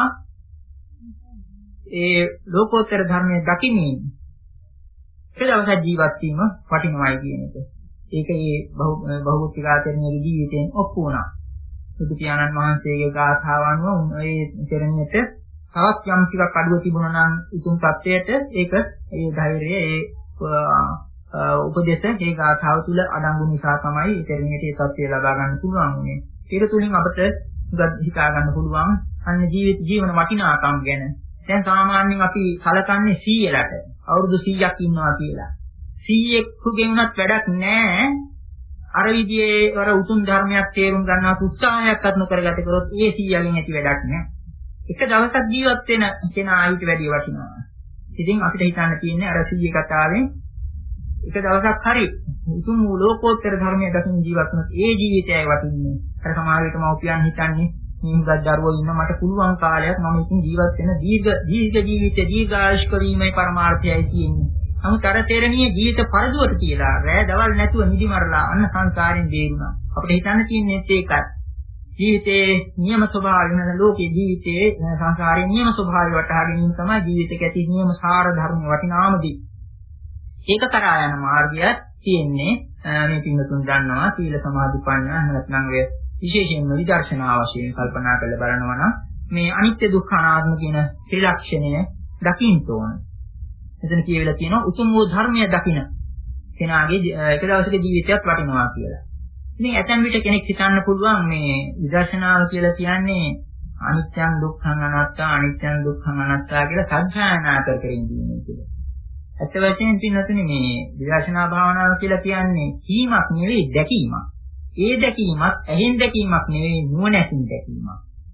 S1: ඒ ලෝකෝත්තර ධර්මයේ දකිමින් ඒ දවසක් ජීවත් වීම වටිනවයි කියන එක. ඒක මේ බහුබුද්ධිකාතරණයේ ජීවිතයෙන් ඔප්පු වුණා. බුදු පියාණන් වහන්සේගේ ගාථාව අනුව ඒ තෙරණියට තවත් යම් ටිකක් අඩුව තිබුණා නම් උතුම් තත්වයට ඒක ඒ ධෛර්යය ඒ උපදේශ ඒ ගාථාව තුළ අඩංගු නිසා තමයි ඒ තෙරණියට ඒ තත්ත්වය ලබා ගන්න පුළුවන් වුනේ. ඒක තුලින් අපිට හිතා ගන්න පුළුවන් අන්න ජීවිත ජීවන වටිනාකම් ගැන. දැන් සාමාන්‍යයෙන් අපි සලකන්නේ සීයලට අවුරුදු සීයක් ඉන්නවා කියලා. සීයෙකුගෙන් උනත් වැඩක් නැහැ. අර විදිහේ අර උතුම් ධර්මයක් තේරුම් ගන්නවා උත්සාහයක් අත්න කරගත කරොත් ඒ සීයගෙන් ඇති වැඩක් නැහැ. එක දවසක් ජීවත් වෙන කෙනා ඊට වැඩිය වටිනවා. ඉතින් අපිට හිතන්න තියෙන්නේ අර සීයේ කතාවෙන් එක දවසක් හරි උතුම් වූ ලෝකෝත්තර ධර්මයේ දකින්න ජීවත් වුණොත් ඒ ජීවිතයයි වටින්නේ. අර සමාජයට මව්පියන් හිතන්නේ මේ හුඟක් දරුවෝ ඉන්න මට පුළුවන් කාලයක් මම ඉතින් ජීවත් වෙන දීර්ඝ දීර්ඝ ජීවිතය දීර්ඝායුෂ කිරීමේ පරමාර්ථයයි තියෙන්නේ. නමුත් අර තේරණිය ජීවිත පරදුවට කියලා රැය දවල් නැතුව නිදි මරලා අන්න සංසාරයෙන් බේරුණා. අපිට හිතන්න තියෙන්නේ ඒකයි. ජීවිතයේ නියම ස්වභාවය වෙන ලෝකයේ ජීවිතයේ සංසාරයේ නියම ස්වභාවය වටහා ගැනීම තමයි ජීවිතයක ඇති නියම සාර ධර්ම වටිනාමදී. ඒක කරා යන මාර්ගය තියෙන්නේ මේ පින්තුන් දන්නවා සීල සමාධි ප්‍රඥා නැත්නම් වේ විශේෂයෙන්ම විදර්ශනා වශයෙන් කල්පනා කරලා බලනවා නම් මේ අනිත්‍ය දුක්ඛ අනාත්ම කියන ත්‍රිලක්ෂණය දකින්න ඕන. එතන කියවිලා තියෙනවා උතුම් වූ ධර්මය දකින්න. කෙනාගේ එක දවසක ජීවිතයක් වටිනවා කියලා. ඉතින් ඇතැම් විට කෙනෙක් හිතන්න පුළුවන් මේ විදර්ශනාව කියලා කියන්නේ අනිත්‍යං දුක්ඛං අනාත්තා අනිත්‍යං දුක්ඛං අනාත්තා කියලා සත්‍යයනා කර කර ඉඳීමේ කියලා. ඇත්ත වශයෙන්ම පින්නතුනේ මේ විදර්ශනා භාවනාව කියලා කියන්නේ කීමක් නෙවෙයි දැකීමක්. ඒ දැකීමත් ඇහෙන් දැකීමක් නෙවෙයි නුවණැසින් දැකීමක්.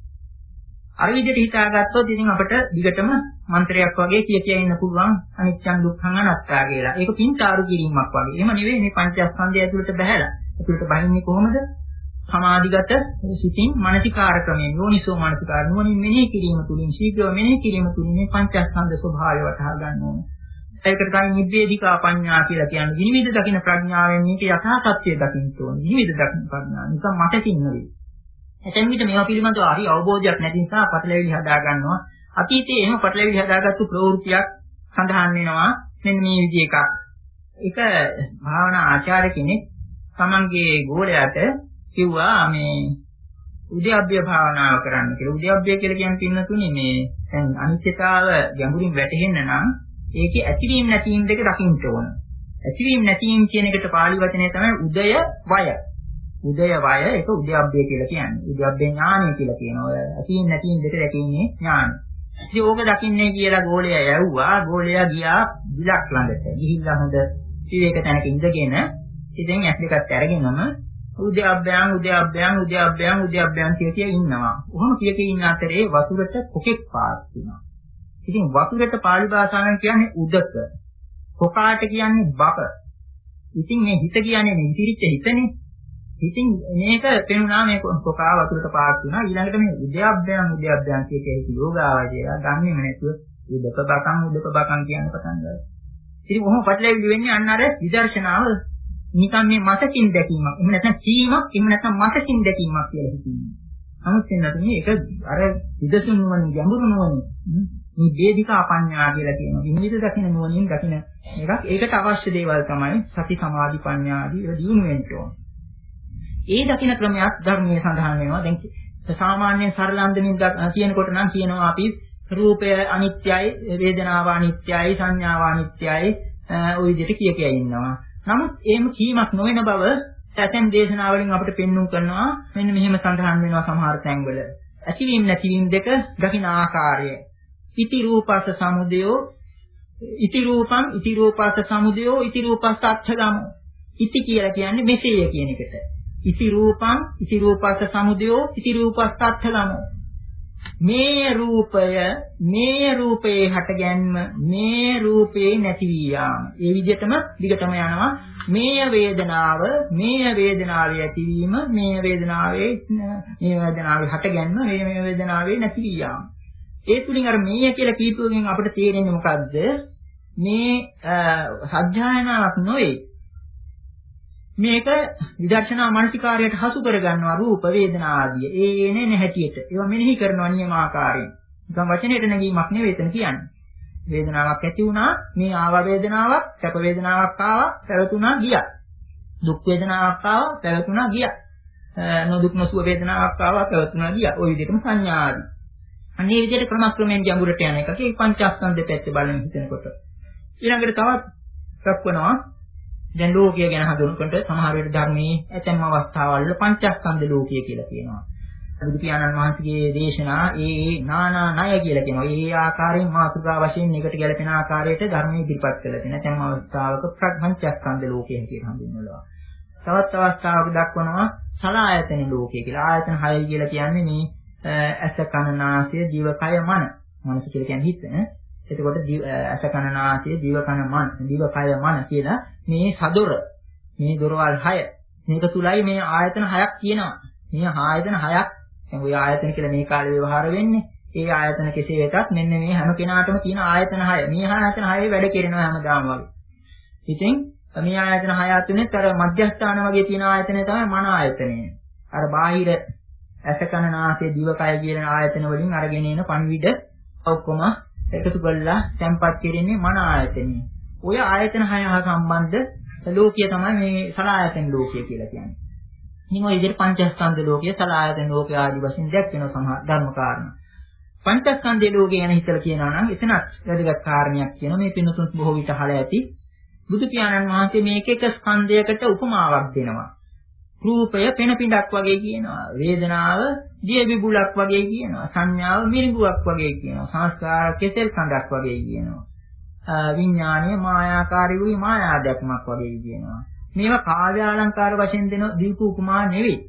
S1: අර විදිහට හිතාගත්තොත් ඉතින් අපිට දිගටම මන්ත්‍රයක් වගේ කිය කිය ඉන්න පුළුවන් අනිත්‍යං දුක්ඛං අනාත්තා කියලා. ඒක පින්තාරු කිරීමක් වගේ. එහෙම නෙවෙයි මේ පංචස්කන්ධය ඇතුළට බහැලා. ඇතුළට බහින්නේ කොහොමද? සමාධිගත සිතින් මානසිකාර ක්‍රමයෙන් යෝනිසෝ මානසිකාර නුවණින් මෙනෙහි කිරීම තුළින් ශීඝ්‍රව මෙනෙහි කිරීම තුළින් මේ පංචස්කන්ධ ස්වභාවය වටහා ගන්න ඕනේ. ඒකට තමයි නිබ්බේධිකා පඤ්ඤා කියලා කියන්නේ. විනිවිද දකින්න ප්‍රඥාවෙන් මේක යථා සත්‍යය දකින්න ඕනේ. විනිවිද දකින්න ප්‍රඥාව. නිකන් මතකින් නෙවෙයි. එතෙන් විතර මේවා පිළිබඳව හරි අවබෝධයක් නැති නිසා පටලැවිලි හදා ගන්නවා. අතීතයේ එහෙම පටලැවිලි හදාගත්තු ප්‍රවෘත්තියක් සඳහන් වෙනවා. මෙන්න මේ විදිහ එකක්. ඒක භාවනා ආචාර්ය කෙනෙක් තමන්ගේ ගෝලයාට කිව්වා මේ උද්‍යප්පය භාවනාව කරන්න කියලා. උද්‍යප්පය කියලා කියන්නේ පින්නතුනේ මේ දැන් අනිත්‍යතාව ගැඹුරින් වැටහෙන්න නම් ඒකේ ඇතිවීම නැතිවීම දෙක දකින්න ඕන. ඇතිවීම නැතිවීම කියන එකට පාලි වචනය තමයි උදය වය. උදය වය ඒක උද්‍යප්පය කියලා කියන්නේ. උද්‍යප්පේ ඥානය කියලා කියනවා. ඇතිවීම නැතිවීම දෙක දැකීමේ ඥානය. ඉතින් ඕක දකින්නේ කියලා ගෝලයා යවුවා. ගෝලයා ගියා විලක් ළඟට. ගිහිල්ලා හොඳ විවේක තැනක ඉඳගෙන ඉතින් ඇස් දෙකත් අරගෙනම උද්‍යප්පයන් උද්‍යප්පයන් උද්‍යප්පයන් උද්‍යප්පයන් කිය කිය ඉන්නවා. කොහොම කිය කිය ඉන්න අතරේ වතුරට කොකෙක් පාස් වෙනවා. ඉතින් වතුරට පාලි භාෂාවෙන් කියන්නේ උදක. කොකාට කියන්නේ බක. ඉතින් මේ හිත කියන්නේ ඉතිරිච්ච හිතනේ. ඉතින් මේක පෙනුනා මේ කොකා වතුරට පාස් වෙනවා. ඊළඟට මේ උද්‍යප්පයන් උද්‍යප්පයන් කිය කිය හිත යෝගාවචරය ගන්නෙම නැතුව උදක බකන් උදක බකන් කියන පටන් ගන්නවා. ඉතින් කොහොම පැටලෙවි වෙන්නේ අන්න අර විදර්ශනාව නිකන් මේ මතකින් දැකීමක්. එහෙම නැත්නම් කීමක්, එහෙම නැත්නම් මතකින් දැකීමක් කියලා හිතන්නේ. නමුත් එන්නතුනේ ඒක අර විදසුන් නුවණ ගැඹුරු නුවණ. මේ වේදිකා පඤ්ඤා කියලා කියනවා. විනිවිද දකින්න නුවණින් දකින්න එකක්. ඒකට අවශ්‍ය දේවල් තමයි සති සමාධි ප්‍රඥා ආදී ඒවා දියුණු වෙන්න ඕන. ඒ දකින්න ක්‍රමයක් ධර්මයේ සඳහන් වෙනවා. දැන් සාමාන්‍ය සරල අන්දමින් කියනකොට නම් කියනවා අපි රූපය අනිත්‍යයි, වේදනාව අනිත්‍යයි, සංඥාව අනිත්‍යයි ওই විදිහට කිය කිය ඉන්නවා. නමුත් එහෙම කීමක් නොවන බව සැතැන් දේශනාවලින් අපිට පෙන්වුම් කරනවා. මෙන්න මෙහෙම සඳහන් වෙනවා සමහර තැන්වල. ඇතිවීම නැතිවීම දෙක දකින ආකාරය. ඉති රූපස්ස සමුදයෝ ඉති රූපං ඉති රූපස්ස සමුදයෝ ඉති රූපස්ස අත්ථගමෝ. ඉති කියලා කියන්නේ මෙසේය කියන එකට. ඉති රූපං ඉති රූපස්ස සමුදයෝ ඉති රූපස්ස අත්ථගමෝ. මේ රූපය මේ රූපේ හටගැන්ම මේ රූපේ නැති වී යාම. ඒ විදිහටම දිගටම යනවා. මේ වේදනාව මේ වේදනාවේ ඇතිවීම මේ වේදනාවේ මේ වේදනාවේ හටගැන්ම මේ වේදනාවේ නැති වී යාම. ඒ තුලින් අර මේ කියලා කීපුවකින් අපිට තේරෙන්නේ මොකද්ද? මේ සත්‍යයනාවක් නොවේ. මේක විදර්ශනා මානසිකාරයට හසු කරගන්නවා රූප වේදනා ආදී. ඒ එනේ නැහැටියට. ඒවා මෙනෙහි කරනවා නියමාකාරයෙන්. නිකන් වචනයට නැගීමක් නෙවෙයි එතන කියන්නේ. වේදනාවක් ඇති වුණා, මේ ආව වේදනාවක්, සැප වේදනාවක් ආවා, පැවතුණා ගියා. දුක් වේදනාවක් ආවා, පැවතුණා ගියා. නොදුක් නොසුව වේදනාවක් ආවා, පැවතුණා ගියා. ওই විදිහටම සංඥා ආදී. අන්නේ විදිහට ක්‍රමක්‍රමයෙන් ගැඹුරට යන එක. ඒ පංචස්කන්ධ පැත්තේ බලන හිතනකොට. ඊළඟට තවත් දක්වනවා දැන් ලෝකය ගැන හඳුන්වනකොට සමහර වෙලට ධර්මයේ ඇතැම් අවස්ථාවල පංචස්කන්ධ ලෝකය කියලා කියනවා. බුදු පියාණන් වහන්සේගේ දේශනා ඒ ඒ නානා ණය කියලා කියනවා. ඒ ආකාරයෙන් මාතෘකා වශයෙන් එකට ගැලපෙන ආකාරයට ධර්මයේ ඉදිරිපත් කළා තියෙන ඇතැම් අවස්ථාවක පංචස්කන්ධ ලෝකය කියලා හඳුන්වනවා. තවත් අවස්ථාවක දක්වනවා සලආයතන ලෝකය කියලා. ආයතන හය කියලා කියන්නේ මේ ඇස කන නාසය දිව කය මන. මනස කියලා කියන්නේ හිත නේ. එතකොට ඇස කන නාසය දිව කන මන දිව කය මන කියලා මේ සදොර මේ දොරවල් හය මේක තුලයි මේ ආයතන හයක් කියනවා. මේ ආයතන හයක් දැන් ওই ආයතන කියලා මේ කාලේ ව්‍යවහාර වෙන්නේ. ඒ ආයතන කෙසේ වෙතත් මෙන්න මේ හැම කෙනාටම තියෙන ආයතන හය. මේ ආයතන හයේ වැඩ කෙරෙනවා හැමදාම වගේ. ඉතින් මේ ආයතන හය අතුනේත් අර මධ්‍යස්ථාන වගේ තියෙන ආයතනය තමයි මන ආයතනය. අර බාහිර ඇස කන නාසය දිව කය කියන ආයතන වලින් අරගෙන එන පණිවිඩ ඔක්කොම එකතු කරලා තැම්පත් කෙරෙන්නේ මන ආයතනෙ. ඔය ආයතන හය හා සම්බන්ධ ලෝකය තමයි මේ සලආයතන ලෝකය කියලා කියන්නේ. ඉතින් ඔය විදිහට පංචස්කන්ධ ලෝකය, සලආයතන ලෝකය ආදී වශයෙන් දැක්වෙන සමහර ධර්ම කාරණා. පංචස්කන්ධ ලෝකය ගැන හිතලා කියනවා නම් එතනත් වැදගත් කාරණයක් කියනවා. මේ පින්නතුන් බොහෝ විට අහලා ඇති බුදු පියාණන් වහන්සේ මේක එක ස්කන්ධයකට උපමාවක් දෙනවා. රූපය පෙන පිඬක් වගේ කියනවා. වේදනාව දිය විබුලක් වගේ කියනවා. සංඥාව මිරිඟුවක් වගේ කියනවා. සංස්කාර කෙසෙල් කඳක් වගේ කියනවා. විඥානීය මායාකාරී වූ මායා දැක්මක් වගේ කියනවා. මේවා කාව්‍ය අලංකාර වශයෙන් දෙන දීපු උපමා නෙවෙයි.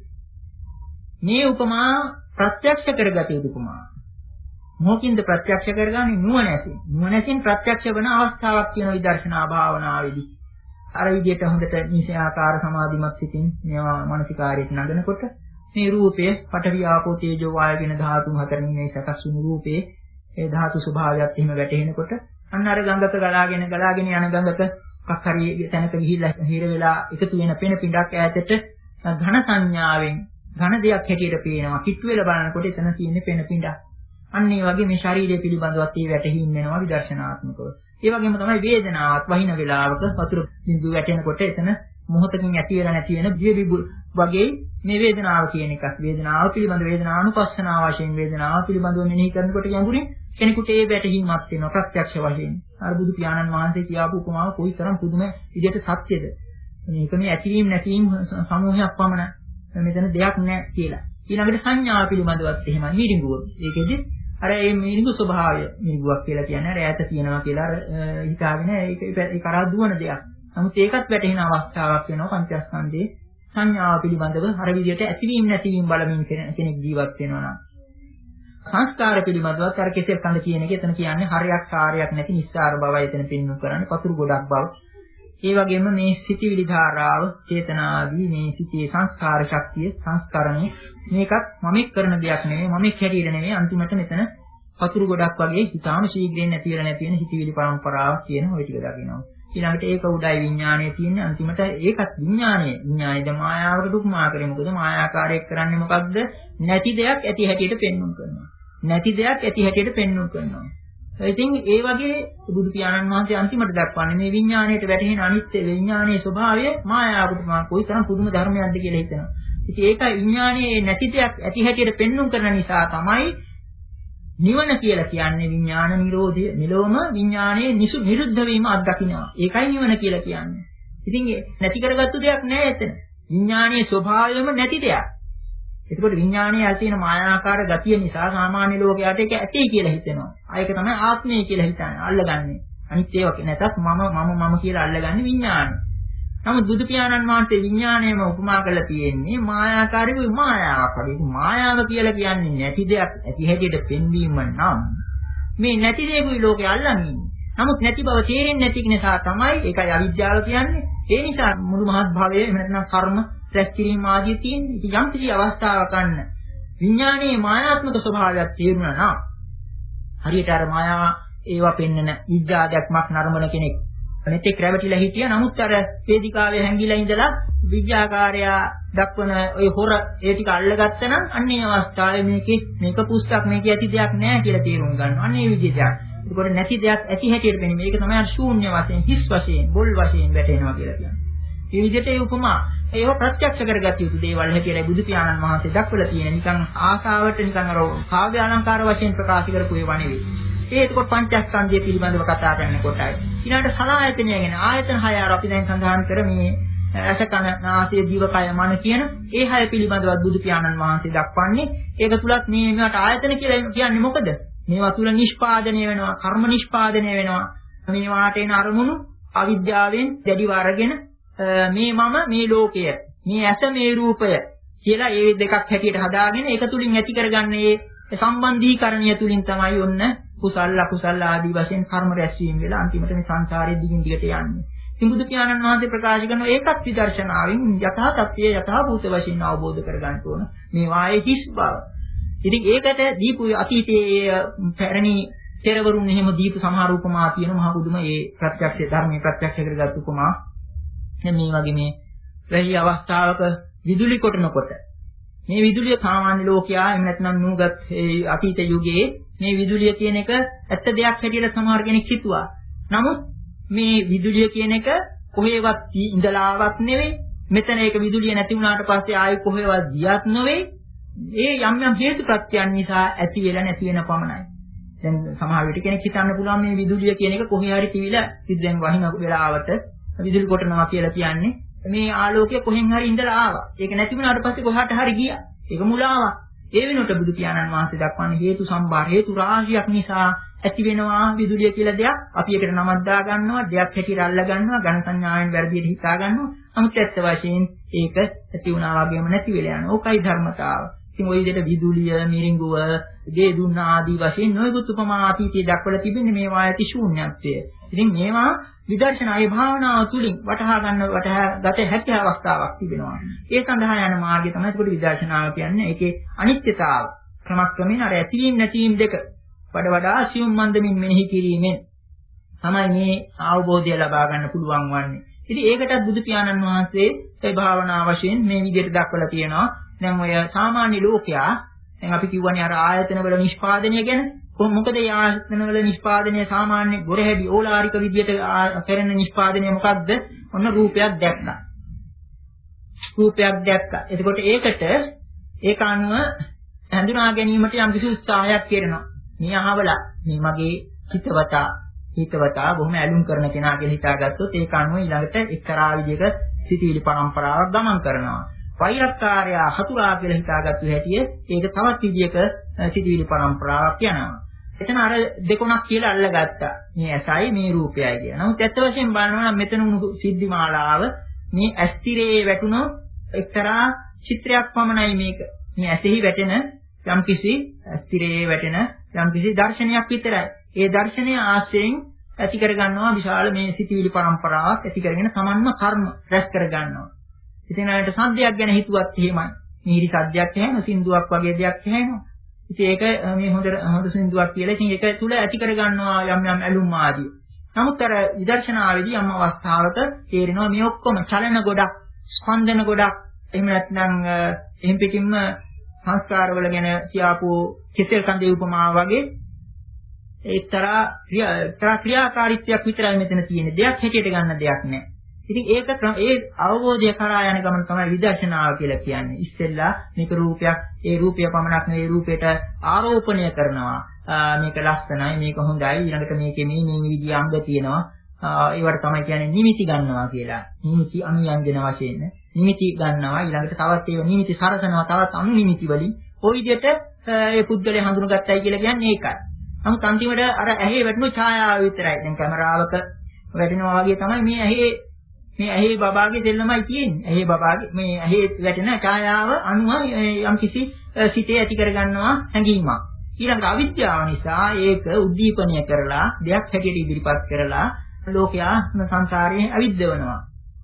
S1: මේ උපමා ප්‍රත්‍යක්ෂ කරගත යුතු උපමා. මොකින්ද ප්‍රත්‍යක්ෂ කරගන්නේ? නුවණැසින්. නුවණැසින් ප්‍රත්‍යක්ෂ වන අවස්ථාවක් කියන විදර්ශනා භාවනාවේදී. අර විදිහට හොඳට නිසයාකාර සමාධිමත් සිතින් මේවා මානසිකාරයට නගනකොට මේ රූපය පඨවි ආපෝ තේජෝ වායු කියන ධාතුන් හතරින් මේ සකස් වුණු රූපේ ඒ ධාතු ස්වභාවයත් එහෙම වැටහෙනකොට අන්න අර ගංගක ගලාගෙන ගලාගෙන යන ගංගක මොකක් හරි තැනක ගිහිල්ලා හිර වෙලා එකතු වෙන පෙන පිටක් ඈතට ඝන සංඥාවෙන් ඝන දෙයක් හැටියට පේනවා. කිට්ටු වෙලා බලනකොට එතන තියෙන පෙන පිටක්. අන්න ඒ වගේ මේ ශරීරය පිළිබඳවත් ඒ වැටහීම් වෙනවා විදර්ශනාත්මකව. ඒ වගේම තමයි වේදනාවත් වහින වේලාවක වතුර බිඳුව වැටෙනකොට එතන මොහොතකින් ඇති වෙලා නැති වෙන දිය විබුල් වගේ මේ වේදනාව කියන එකක්. වේදනාව පිළිබඳ වේදනානුපස්සනාව වශයෙන් වේදනාව පිළිබඳව මෙනෙහි කරනකොට යඟුරින් කෙනෙකුට ඒ වැටහීමක් වෙනවා ප්‍රත්‍යක්ෂ වශයෙන්. අර බුදු පියාණන් වහන්සේ කියාපු උපමාව කොයිතරම් පුදුම විදිහට සත්‍යද. මේක මේ ඇතිවීම නැතිවීම සමූහයක් පමණ මෙතන දෙයක් නැහැ කියලා. ඊළඟට සංඥාව පිළිබඳවත් එහෙමයි මිරිඟුව. ඒකෙදි අර මේ මිරිඟු ස්වභාවය මිරිඟුවක් කියලා කියන්නේ අර ඈත තියෙනවා කියලා අර හිතාගෙන ඒක ඒ කරා දුවන දෙයක්. නමුත් ඒකත් වැටෙන අවස්ථාවක් වෙනවා පංචස්කන්ධයේ සංඥාව පිළිබඳව අර විදිහට ඇතිවීම නැතිවීම බලමින් කෙනෙක් ජීවත් වෙනවා නම් සංස්කාර පිළිබඳවත් අර කෙසෙල් කඳ කියන එක එතන කියන්නේ හරයක් සාරයක් නැති නිස්සාර බවයි එතන පෙන්වු කරන්නේ පතුරු ගොඩක් බව. ඒ වගේම මේ සිතිවිලි ධාරාව, චේතනාදී මේ සිතේ සංස්කාර ශක්තිය, සංස්කරණය මේකත් මමෙක් කරන දෙයක් නෙවෙයි, මමෙක් හැටියට නෙවෙයි. අන්තිමට මෙතන පතුරු ගොඩක් වගේ හිතාම ශීඝ්‍රයෙන් නැති වෙලා නැති වෙන හිතවිලි පරම්පරාවක් කියන ওই ටික දකිනවා. ඊළඟට ඒක උඩයි විඥානය තියෙන්නේ. අන්තිමට ඒකත් විඥානය. විඥානයද මායාවකට උපමා කරේ. මොකද මායාකාරයක් කරන්නේ මොකක්ද? නැති දෙයක් ඇති හැටියට පෙන්වන්න කරනවා. නැති දෙයක් ඇති හැටියට පෙන්වන්න කරනවා. ඉතින් ඒ වගේ බුදු පියාණන් වහන්සේ අන්තිමට දක්වන්නේ මේ විඥාණයට වැටෙන අනිත්‍ය විඥානයේ ස්වභාවය මායාවකට මා කොයිතරම් පුදුම ධර්මයක්ද කියලා හිතනවා. ඉතින් ඒක විඥානයේ නැති දෙයක් ඇති හැටියට පෙන්වුම් කරන නිසා තමයි නිවන කියලා කියන්නේ විඥාන නිරෝධය. මෙලොවම විඥානයේ නිසු නිරුද්ධ වීම අත්දකින්නවා. ඒකයි නිවන කියලා කියන්නේ. ඉතින් නැති කරගත්තු දෙයක් නෑ එතන. විඥානයේ ස්වභාවයම නැති දෙයක්. එතකොට විඥානයේ ඇති වෙන මායාකාර ගතිය නිසා සාමාන්‍ය ලෝකයට ඒක ඇති කියලා හිතෙනවා. ආයක තමයි ආත්මය කියලා හිතන්නේ, අල්ලගන්නේ. අනිත් ඒවා නැතත් මම මම මම කියලා අල්ලගන්නේ විඥානය. නමුත් බුදු පියාණන් වහන්සේ විඥාණයම උපමා කරලා තියෙන්නේ මායාකාරී මායාවක් වගේ. මායාව කියලා කියන්නේ නැති දෙයක් ඇති හැටියට පෙන්වීම නම් මේ නැති දේකුයි ලෝකේ අල්ලන්නේ. නමුත් නැති බව තේරෙන්නේ නැති නිසා තමයි ඒකයි අවිද්‍යාව කියන්නේ. ඒ නිසා මුළු මහත් භවයේ එහෙම නැත්නම් කර්ම රැස්කිරීම ආදී තියෙන්නේ. ඉතින් යම් කිසි අවස්ථාවක් ගන්න විඥානයේ මායාත්මක ස්වභාවයක් තේරුණා නම් හරියට අර මායාව ඒවා පෙන්නන විද්‍යාදක්මක් නරඹන කෙනෙක් මෙතෙක් රැවටිලා හිටියා. නමුත් අර වේදිකාවේ හැංගිලා ඉඳලා විද්‍යාකාරයා දක්වන ওই හොර ඒ ටික අල්ලගත්තා නම් අන්නේ අවස්ථාවේ මේකේ මේක පුස්තක් මේකේ ඇති දෙයක් නැහැ කියලා තේරුම් ගන්නවා. අන්නේ විදිහට. ඒකෝට නැති දෙයක් ඇති හැටියට පෙනෙන්නේ. මේක තමයි අර ශූන්‍ය වශයෙන්, හිස් වශයෙන්, බොල් වශයෙන් වැටෙනවා කියලා කියන්නේ. මේ විදිහට ඒ උපමා ඒව ප්‍රත්‍යක්ෂ කරගත යුතු දේවල් හැටියට බුදු පියාණන් වහන්සේ දක්වලා තියෙන නිකන් ආසාවට නිකන් අර කාව්‍ය අලංකාර වශයෙන් ප්‍රකාශ කරපු ඒවා නෙවෙයි. ඒ එතකොට පංචස්කන්ධය පිළිබඳව කතා කරනකොටයි. ඊළඟට සලආයතනය ගැන ආයතන හය අර අපි දැන් සඳහන් කර මේ රස කන නාසය දිව කය මන කියන ඒ හය පිළිබඳව බුදු පියාණන් වහන්සේ දක්වන්නේ. ඒක තුලත් මේ මේවට ආයතන කියලා කියන්නේ මොකද? මේවා තුල නිෂ්පාදනය වෙනවා, කර්ම නිෂ්පාදනය වෙනවා. මේවාට එන අරමුණු අවිද්‍යාවෙන් දැඩිව අරගෙන මේ මම මේ ලෝකය මේ ඇස මේ රූපය කියලා ඒ දෙකක් හැටියට හදාගෙන ඒක තුලින් ඇති කරගන්නේ ඒ සම්බන්ධීකරණය තුලින් තමයි ඔන්න කුසල අකුසල ආදී වශයෙන් කර්ම රැස්වීම වෙලා අන්තිමට මේ සංසාරයේ දිගින් දිගට යන්නේ. ඉතින් බුදු පියාණන් වහන්සේ ප්‍රකාශ කරන ඒකත් විදර්ශනාවෙන් යථා තත්ත්වය යථා භූත වශයෙන් අවබෝධ කරගන්න ඕන. මේ වායේ හිස් බව. ඉතින් ඒකට දීපු අතීතයේ පැරණි තෙරවරුන් එහෙම දීපු සමහර උපමා තියෙන මහ පුදුම ඒ ප්‍රත්‍යක්ෂ ධර්මයේ ප්‍රත්‍යක්ෂ කරගත් උපමා. දැන් මේ වගේ මේ වැහි අවස්ථාවක විදුලි කොටනකොට මේ විදුලිය සාමාන්‍ය ලෝකයා එහෙම නැත්නම් නූගත් ඒ අතීත යුගයේ මේ විදුලිය කියන එක ඇත්ත දෙයක් හැටියට සමහර කෙනෙක් හිතුවා. නමුත් මේ විදුලිය කියන එක කොහේවත් ඉඳලාවත් නෙවෙයි. මෙතන ඒක විදුලිය නැති වුණාට පස්සේ ආයෙ කොහේවත් ගියත් නෙවෙයි. ඒ යම් යම් හේතු ප්‍රත්‍යයන් නිසා ඇති වෙලා නැති වෙන පමණයි. දැන් සමහර විට කෙනෙක් හිතන්න පුළුවන් මේ විදුලිය කියන එක කොහේ හරි තිවිලා සිද්දෙන් වහින වෙලාවට විදුලි කොටනවා කියලා කියන්නේ මේ ආලෝකය කොහෙන් හරි ඉඳලා ආවා. ඒක නැති වුණාට පස්සේ කොහාට හරි ගියා. ඒක මුලාවක්. ඒ වෙනුවට බුදු පියාණන් වහන්සේ දක්වන්නේ හේතු සම්භාර හේතු රාශියක් නිසා ඇති වෙනවා විදුලිය කියලා දෙයක්. අපි ඒකට නමක් දා ගන්නවා, දෙයක් හැටියට අල්ල ගන්නවා, ඝන සංඥාවෙන් වැරදියට හිතා ගන්නවා. නමුත් ඇත්ත වශයෙන් ඒක ඇති වුණා වගේම නැති වෙලා යනවා. ඕකයි ධර්මතාව. ඉතින් ওই විදිහට විදුලිය, මිරිඟුව, ගේ දුන්න ආදී වශයෙන් නොයෙකුත් උපමා අතීතයේ දක්වලා තිබෙන්නේ මේවා ඇති ශූන්‍යත්වය. ඉතින් මේවා විදර්ශනායේ භාවනාව තුළින් වටහා ගන්න වටහා ගත හැකි අවස්ථාවක් තිබෙනවා. ඒ සඳහා යන මාර්ගය තමයි ඒකට විදර්ශනාව කියන්නේ. ඒකේ අනිත්‍යතාව ක්‍රමක්‍රමයෙන් අර ඇතිවීම නැතිවීම දෙක වඩා වඩා සියුම් මන්දමින් මෙනෙහි කිරීමෙන් තමයි මේ අවබෝධය ලබා ගන්න පුළුවන් වන්නේ. ඉතින් ඒකටත් බුදු පියාණන් වහන්සේ ඒ භාවනා වශයෙන් මේ විදිහට දක්වලා තියෙනවා. දැන් ඔය සාමාන්‍ය ලෝකයා දැන් අපි කියවනේ අර ආයතන වල නිෂ්පාදනය ගැන. මොකද මේ ආයතන වල නිෂ්පාදනය සාමාන්‍ය ගොරහැඩි ඕලාරික විදියට කරන නිෂ්පාදනය මොකක්ද? ඔන්න රූපයක් දැක්කා. රූපයක් දැක්කා. එතකොට ඒකට ඒක අනුව හඳුනා ගැනීමට යම් කිසි උත්සාහයක් කරනවා. මේ අහවලා මේ මගේ හිතවතා හිතවතා බොහොම ඇලුම් කරන කෙනා කියලා හිතාගත්තොත් ඒක අනුව ඊළඟට එක්තරා විදිහක සිතිවිලි පරම්පරාවක් ගමන් කරනවා. වෛරක්කාරයා හතුරා කියලා හිතාගත්තු හැටිය ඒක තවත් විදිහක සිතිවිලි පරම්පරාවක් යනවා. එතන අර දෙකොණක් කියලා අල්ලගත්තා. මේ ඇසයි මේ රූපයයි කියන. නමුත් ඇත්ත වශයෙන් බලනවා නම් මෙතන උණු සිද්ධිමාලාව මේ ඇස්තිරේ වැටුණු එක්තරා චිත්‍රයක් පමණයි මේක. මේ ඇසෙහි වැටෙන යම්කිසි ඇස්තිරේ වැටෙන යම්කිසි දර්ශනයක් විතරයි. ඒ දර්ශනය ආශ්‍රයෙන් ඇති කර ගන්නවා විශාල මේ සිතිවිලි පරම්පරාවක් ඇති කරගෙන සමන්ම කර්ම රැස් කර ගන්නවා. ඉතින් ආයත සද්දයක් ගැන හිතුවත් එහෙමයි. මිහිරි සද්දයක් ඇහෙන සින්දුවක් වගේ දෙයක් ඇහෙනවා. ඉතින් ඒක මේ හොඳ හොඳ සින්දුවක් කියලා. ඉතින් ඒක තුල ඇති කර ගන්නවා යම් යම් ඇලුම් ආදී. නමුත් අර විදර්ශනාවේදී යම් අවස්ථාවක තේරෙනවා මේ ඔක්කොම චලන ගොඩක්, ස්පන්දන ගොඩක්, එහෙම නැත්නම් එහෙම් පිටින්ම සංස්කාරවල ගැන කියාපු කෙසෙල් කඳේ උපමාව වගේ එක්තරා ක්‍රියා ක්‍රියාකාරීත්වයක් විතරයි මෙතන තියෙන්නේ. දෙයක් හැටියට ගන්න දෙයක් නැහැ. ඉතින් ඒක ඒ අවබෝධය කරා යන ගමන තමයි විදර්ශනාව කියලා කියන්නේ. ඉස්සෙල්ලා මේක රූපයක්, ඒ රූපය පමණක් නෙවෙයි රූපයට ආරෝපණය කරනවා. මේක ලස්සනයි, මේක හොඳයි, ඊළඟට මේකේ මේ මේ විදිහේ අංග තියෙනවා. ඒවට තමයි කියන්නේ නිමිති ගන්නවා කියලා. නිමිති අනුයන්ජන වශයෙන් නිමිති ගන්නවා. ඊළඟට තවත් ඒවා නිමිති සරසනවා තවත් අනු නිමිති වලින්. ওই විදිහට ඒ පුද්ගලයා හඳුනගත්තයි කියලා කියන්නේ ඒකයි. නමුත් අන්තිමට අර ඇහි වැටුණු ඡායාව විතරයි. දැන් කැමරාවක වැටෙනවා වගේ තමයි මේ ඇහි මේ ඇහි බබාගේ දෙල්ලමයි තියෙන්නේ. ඇහි බබාගේ මේ ඇහි වැටෙන ඡායාව අනුව යම් කිසි සිතේ ඇති කරගන්නවා හැඟීමක්. ඊළඟට අවිද්‍යාව නිසා ඒක උද්දීපනය කරලා දෙයක් හැටියට ඉදිරිපත් කරලා ලෝකයා සංසාරයේ අවිද්දවනවා.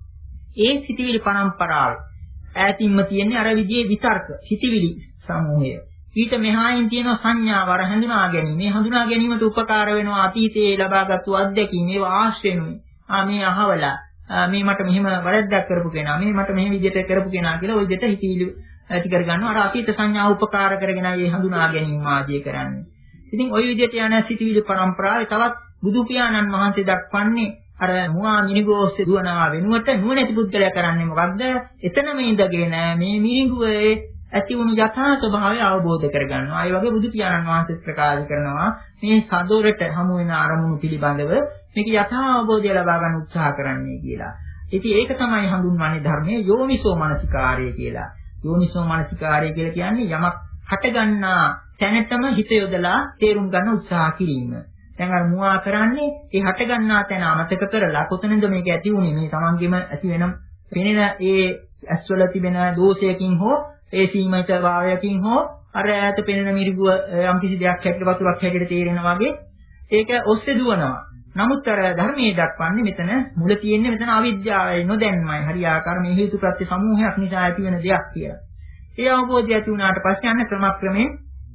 S1: ඒ සිතිවිලි පරම්පරාව ඈතින්ම තියෙන්නේ අර විදිහේ විතර්ක සිතිවිලි සමූහය. ඊට මෙහායින් තියෙන සංඥාව අර හඳුනා ගැනීම. මේ හඳුනා ගැනීමට උපකාර වෙනවා අතීතයේ ලබාගත්තු අත්දැකීම්. ඒවා ආශ්‍රයනුයි. ආ මේ අහවලා මේ මට මෙහෙම වැරද්දක් කරපු කෙනා, මේ මට මෙහෙම විදිහට කරපු කෙනා කියලා ওই දෙයට හිතවිලි ඇති කර ගන්නවා. අර අතීත සංඥා උපකාර කරගෙන ඒ හඳුනා ගැනීම ආදී කරන්නේ. ඉතින් ওই විදිහට යන සිතිවිලි පරම්පරාවේ තවත් බුදු පියාණන් වහන්සේ දක්වන්නේ අර මුවා මිනිගෝස්සේ දුවනවා වෙනුවට නුවණැති පුද්ගලයා කරන්නේ මොකද්ද? එතනම ඉඳගෙන මේ මිනිගුවේ ඇති වුණු යථා ස්වභාවය අවබෝධ කරගන්නවා. ඒ වගේ බුදු පියාණන් වහන්සේ ප්‍රකාශ කරනවා මේ සදොරට හමු වෙන අරමුණු පිළිබඳව මේක යථා අවබෝධය ලබා ගන්න උත්සාහ කරන්නේ කියලා. ඉතින් ඒක තමයි හඳුන්වන්නේ ධර්මයේ යෝනිසෝ මනසිකාරය කියලා. යෝනිසෝ මනසිකාරය කියලා කියන්නේ යමක් හටගන්නා තැනටම හිත යොදලා තේරුම් ගන්න උත්සාහ කිරීම. දැන් අර මුවා කරන්නේ ඒ හටගන්නා තැන අමතක කරලා කොතනද මේක ඇති වුනේ මේ තමන්ගෙම ඇති වෙන පෙනෙන ඒ ඇස්වල තිබෙන දෝෂයකින් හෝ ඒ සීමිත භාවයකින් හෝ අර ඈත පෙනෙන මිරිගුව යම් කිසි දෙයක් හැටියට වතුරක් හැටියට තේරෙනවා වගේ ඒක ඔස්සේ දුවනවා. නමුත් අර ධර්මයේ දක්වන්නේ මෙතන මුල තියෙන්නේ මෙතන අවිද්‍යාවයි නොදැන්මයි හරියාකාර මේ හේතු ප්‍රත්‍ය සමූහයක් නිසා ඇති වෙන දෙයක් කියලා. ඒ අවබෝධය ඇති වුණාට පස්සේ යන ක්‍රමක්‍රමයෙන්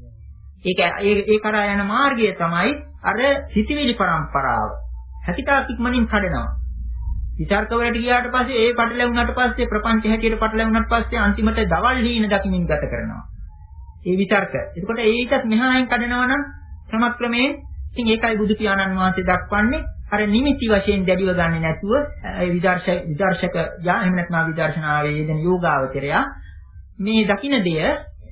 S1: ඒක ඒ කරා යන මාර්ගය තමයි අර සිතිවිලි පරම්පරාව. හැකිතාක් ඉක්මනින් කඩනවා. විචාරක වලට ගියාට පස්සේ ඒ පටලැවුණාට පස්සේ ප්‍රපංච හැටියට පටලැවුණාට පස්සේ අන්තිමට දවල් හීන දකිමින් ගත කරනවා. ඒ විචාරක. එතකොට ඒකත් මෙහායෙන් කඩනවා නම් ක්‍රමක්‍රමයෙන් ඉතින් ඒකයි බුදු පියාණන් වහන්සේ දක්වන්නේ අර නිමිති වශයෙන් දැඩිව ගන්නේ නැතුව ඒ විදර්ශක විදර්ශක යා එහෙම නැත්නම් විදර්ශනාවේ යෙදෙන යෝගාවචරයා මේ දකින්න දෙය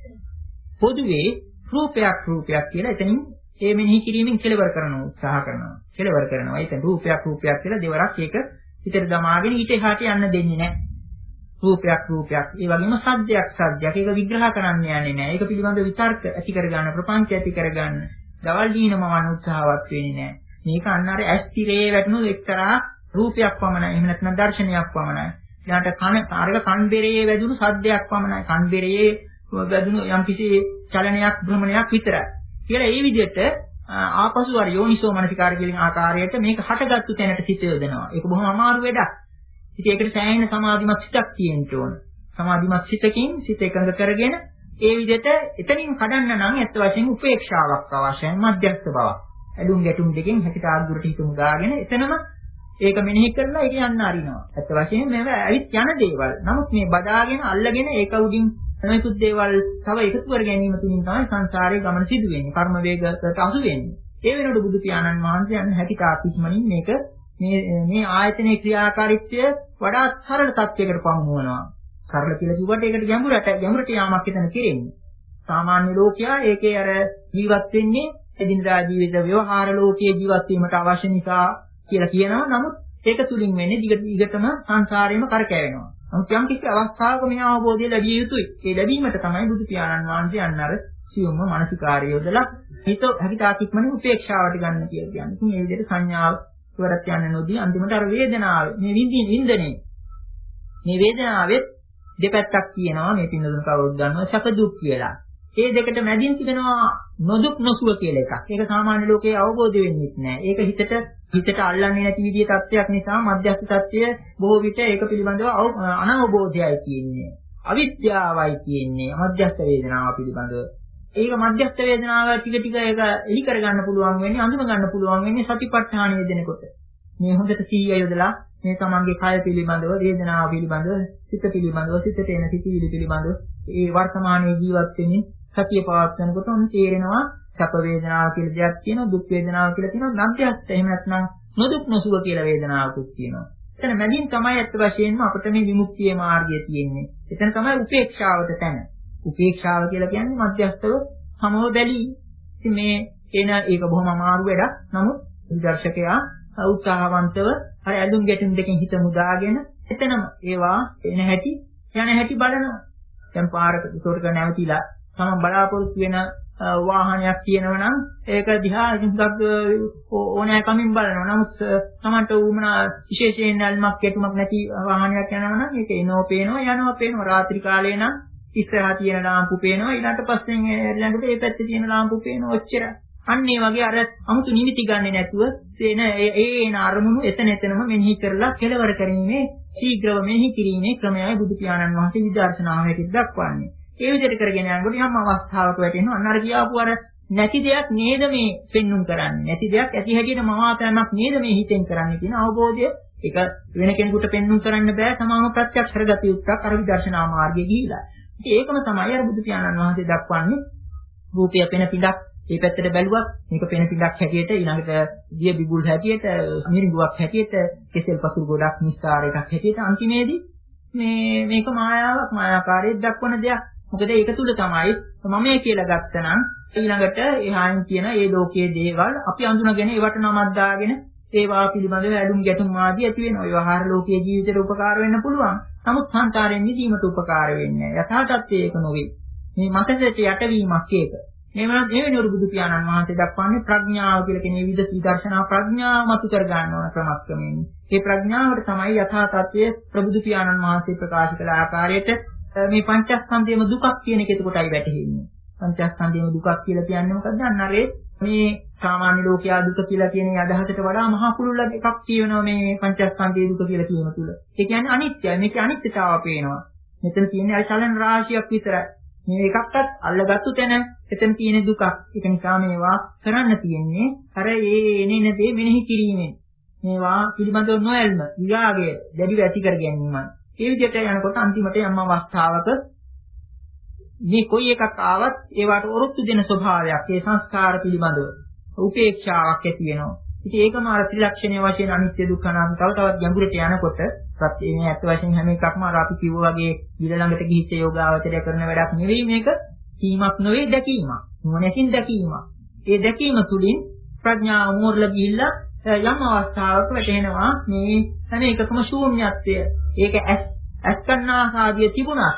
S1: පොදුවේ රූපයක් රූපයක් කියලා එතනින් ඒ මෙනෙහි කිරීමෙන් කෙලවර කරන උත්සාහ කරනවා. කෙලවර කරනවා. ඒක රූපයක් රූපයක් කියලා දෙවරක් ඒක හිතට දමාගෙන ඊට එහාට යන්න දෙන්නේ නැහැ. රූපයක් රූපයක්. ඒ වගේම සද්දයක් සද්දයක්. ඒක විග්‍රහ කරන්න යන්නේ නැහැ. ඒක පිළිබඳව විතර්ක ඇති කරගන්න, ප්‍රපංච ඇති කරගන්න. දවල් දීනමවන්න උත්සාහවත් වෙන්නේ නැහැ. මේක අන්න අර ඇස් තිරේ වැටුණු එක්තරා රූපයක් පමණයි. එහෙම නැත්නම් දර්ශනයක් පමණයි. ඊළඟට කන අරක කන් බෙරේ වැදුණු සද්දයක් පමණයි. කන් බෙරේ වැදුණු යම්කිසි චලනයක් භ්‍රමණයක් විතරයි. කියලා ඒ විදිහට ආපසු අර යෝනිසෝ මනසිකාර කියන ආකාරයට මේක හටගත්තු තැනට සිත යොදනවා. ඒක බොහොම අමාරු වැඩක්. ඉතින් ඒකට සෑහෙන සමාධිමත් සිතක් තියෙන්න ඕන. සමාධිමත් සිතකින් සිත එකඟ කරගෙන ඒ විදිහට එතනින් කඩන්න නම් ඇත්ත වශයෙන්ම උපේක්ෂාවක් අවශ්‍යයි, මධ්‍යස්ථ බවක්. ඇලුම් ගැටුම් දෙකෙන් හැකිට ආගුරට හිත මුදාගෙන එතනම ඒක මෙනෙහි කරලා ඒක යන්න අරිනවා. ඇත්ත වශයෙන්ම මේවා ඇවිත් යන දේවල්. නමුත් මේ බදාගෙන අල්ලගෙන ඒක උඩින් නොයෙකුත් දේවල් තව එකතු කර ගැනීම තුලින් තමයි සංසාරයේ ගමන සිදු වෙන්නේ. කර්ම වේගකට අසු වෙන්නේ. ඒ වෙනකොට බුදු පියාණන් වහන්සේ යන හැකිට ආත්මනින් මේක මේ මේ ආයතනයේ ක්‍රියාකාරීත්වය වඩා සරල තත්යකට පමුණුවනවා. සරල කියලා කිව්වට ඒකට ගැඹුරට ගැඹුරට යාමක් එතන කෙරෙන්නේ. සාමාන්‍ය ලෝකයා ඒකේ අර ජීවත් වෙන්නේ එදිනදා ජීවිත ව්‍යවහාර ලෝකයේ ජීවත් වීමට අවශ්‍ය නිසා කියලා කියනවා. නමුත් ඒක තුලින් වෙන්නේ දිගට දිගටම සංසාරේම කරකැවෙනවා. නමුත් යම් කිසි අවස්ථාවක මේ අවබෝධය ලැබිය යුතුයි. ඒ ලැබීමට තමයි බුදු පියාණන් වහන්සේ අන්න අර සියුම්ම මානසිකාරය යොදලා හිත හිතාකික්මනේ උපේක්ෂාවට ගන්න කියලා කියන්නේ. ඉතින් මේ විදිහට සංඥාව ඉවරත් යන්න නොදී අන්තිමට අර වේදනාව මේ විඳින විඳිනේ මේ වේදනාවෙත් දෙපැත්තක් තියෙනවා. මේ පින්නදුන කවුරුත් දන්නවා සැප දුක් කියලා. මේ දෙකට මැදින් තිබෙනවා නොදුක් නොසුව කියලා එකක්. ඒක සාමාන්‍ය ලෝකයේ අවබෝධ වෙන්නේ නැහැ. ඒක හිතට හිතට අල්ලන්නේ නැති විදිහේ තත්ත්වයක් නිසා මධ්‍යස්ථ තත්ත්වය බොහෝ විට ඒක පිළිබඳව අනවබෝධයයි තියෙන්නේ. අවිද්‍යාවයි තියෙන්නේ මධ්‍යස්ථ වේදනාව පිළිබඳව. ඒක මධ්‍යස්ථ වේදනාව ටික ටික ඒක එලි කරගන්න පුළුවන් වෙන්නේ, අඳුන ගන්න පුළුවන් වෙන්නේ සතිපට්ඨාන යෙදෙනකොට. මේ හොඳට සීය යොදලා මේ තමන්ගේ කය පිළිබඳව, වේදනාව පිළිබඳව, සිත පිළිබඳව, සිතට එන සිතිවිලි පිළිබඳව ඒ වර්තමානයේ ජීවත් වෙමින් සතිය පවත්වනකොට උන් තේරෙනවා සැප වේදනාව කියලා දෙයක් තියෙනවා, දුක් වේදනාව කියලා තියෙනවා, මධ්‍යස්ථ එහෙම නැත්නම් නොදුක් නොසුව කියලා වේදනාවකුත් තියෙනවා. එතන මැදින් තමයි අත් වශයෙන්ම අපිට මේ විමුක්තියේ මාර්ගය තියෙන්නේ. එතන තමයි උපේක්ෂාවට තැන. උපේක්ෂාව කියලා කියන්නේ මධ්‍යස්ථව සමව බැලී. ඉතින් මේ එන ඒක බොහොම අමාරු වැඩක්. නමුත් විදර්ශකයා උත්සාහවන්තව අර ඇලුම් ගැටුම් දෙකෙන් හිත මුදාගෙන එතනම ඒවා එන හැටි යන හැටි බලනවා. දැන් පාරක උඩට නැවතිලා තමන් බලාපොරොත්තු වෙන වාහනයක් තියෙනවා නම් ඒක දිහා ඉස්සක් ඕනෑකමින් බලනවා. නමුත් තමන්ට උමනා විශේෂයෙන් නැල්මක් ගැටුමක් නැති වාහනයක් යනවා නම් ඒක එනෝ පේනවා යනවා පේනවා. රාත්‍රී කාලේ නම් ඉස්සරහා තියෙන ලාම්පු පේනවා, ඊළඟට පස්සෙන් ළඟට ඒ පැත්තේ තියෙන ලාම්පු පේනවා. ඔච්චර. අන්න ඒ වගේ අර 아무තු නිමිති ගන්නෙ නැතුව තේන ඒ එන අරමුණු එතන එතනම මෙනෙහි කරලා කෙලවර කිරීමේ ශීඝ්‍රව මෙනෙහි කිරීමේ ක්‍රමයයි බුදු පියාණන් වහන්සේ විදර්ශනාවෙහි දක්වන්නේ. ඒ විදිහට කරගෙන යනකොට යම් අවස්ථාවක වැටෙනවා අන්න අර කියාපු අර නැති දෙයක් නේද මේ පෙන්눔 කරන්නේ. නැති දෙයක් ඇති හැටියට මවාපෑමක් නේද මේ හිතෙන් කරන්නේ කියන අවබෝධය. ඒක වෙන කෙනෙකුට පෙන්눔 කරන්න බෑ. තමාම ප්‍රත්‍යක්ෂ කරගත යුත්තක් අර විදර්ශනා මාර්ගයේ ගිහිලා. ඉතින් ඒකම තමයි අර බුදු පියාණන් වහන්සේ දක්වන්නේ. රූපය පෙන පිටක් මේ පැත්තට බැලුවත් මේක පෙන පිටක් හැටියට, ඊළඟට දිය බිබුල් හැටියට, මිරිඟුවක් හැටියට, කෙසෙල් පසුරු ගොඩක් නිස්සාර එකක් හැටියට අන්තිමේදී මේ මේක මායාවක්, මායාකාරයක් දක්වන දෙයක්. මොකද ඒක තුල තමයි මමයේ කියලා ගත්තනම් ඊළඟට එහායින් කියන ඒ ලෝකයේ දේවල් අපි අඳුනගෙන ඒවට නමක් දාගෙන ඒවා පිළිබඳව ඇලුම් ගැටුම් ආදී ඇති වෙනවා. ඒ වහාර ලෝකයේ ජීවිතේට උපකාර වෙන්න පුළුවන්. නමුත් සංසාරයෙන් මිදීමට උපකාර වෙන්නේ නැහැ. යථා තත්ත්වය ඒක නොවේ. මේ මතකයට යටවීමක් ඒක. මේ වුණත් මේ වෙනුවර බුදු පියාණන් වහන්සේ දක්වන්නේ ප්‍රඥාව කියලා කියන විවිධ විදර්ශනා ප්‍රඥාව මතු කර ගන්න ඕන ක්‍රමස්කමෙන්. මේ ප්‍රඥාවට තමයි යථා තත්ත්වය ප්‍රබුදු පියාණන් වහන්සේ ප්‍රකාශ කළ ආකාරයට මේ පංචස්කන්ධයේම දුකක් කියන එක එතකොටයි වැටහෙන්නේ. පංචස්කන්ධයේම දුකක් කියලා කියන්නේ මොකක්ද? අන්නරේ මේ සාමාන්‍ය ලෝකයා දුක කියලා කියන අදහසට වඩා මහා කුළුල්ලක් එකක් තියෙනවා මේ පංචස්කන්ධයේ දුක කියලා කියන තුල. ඒ කියන්නේ අනිත්‍යයි. මේකේ අනිත්‍යතාව පේනවා. මෙතන තියෙන්නේ අර චලන රාශියක් විතරයි. මේ එකක්වත් අල්ලගත්තු තැන එතන තියෙන දුකක්. ඒක නිසා මේවා කරන්න තියෙන්නේ අර ඒ එනේන දේ මෙනෙහි කිරීමෙන්. මේවා පිළිබඳව නොයල්ම, විරාගය, දැඩිව ඇති කර ගැනීමයි. ඒ විදිහට යනකොට අන්තිමට යම් අවස්ථාවක මේ කොයි එකක් ආවත් ඒවට ඔරොත්තු දෙන ස්වභාවයක් ඒ සංස්කාර පිළිබඳව උපේක්ෂාවක් ඇති වෙනවා. ඉතින් ඒකම අර ත්‍රිලක්ෂණීය වශයෙන් අනිත්‍ය දුක්ඛ අනාත්ම තව තවත් ගැඹුරට යනකොට සත්‍ය මේ ඇත්ත වශයෙන් හැම එකක්ම අර අපි කිව්වා වගේ ඊළ ළඟට ගිහිච්ච යෝගාවචරය කරන වැඩක් නෙවෙයි මේක. කීමක් නෙවෙයි දැකීමක්. නුවණකින් දැකීමක්. ඒ දැකීම තුළින් ප්‍රඥාව මෝරලා ගිහිල්ලා යම් අවස්ථාවක වැටෙනවා මේ තන එකකම ශූන්‍යත්වය. ඒක ඇස් ඇස්කන්නාසාදිය තිබුණත්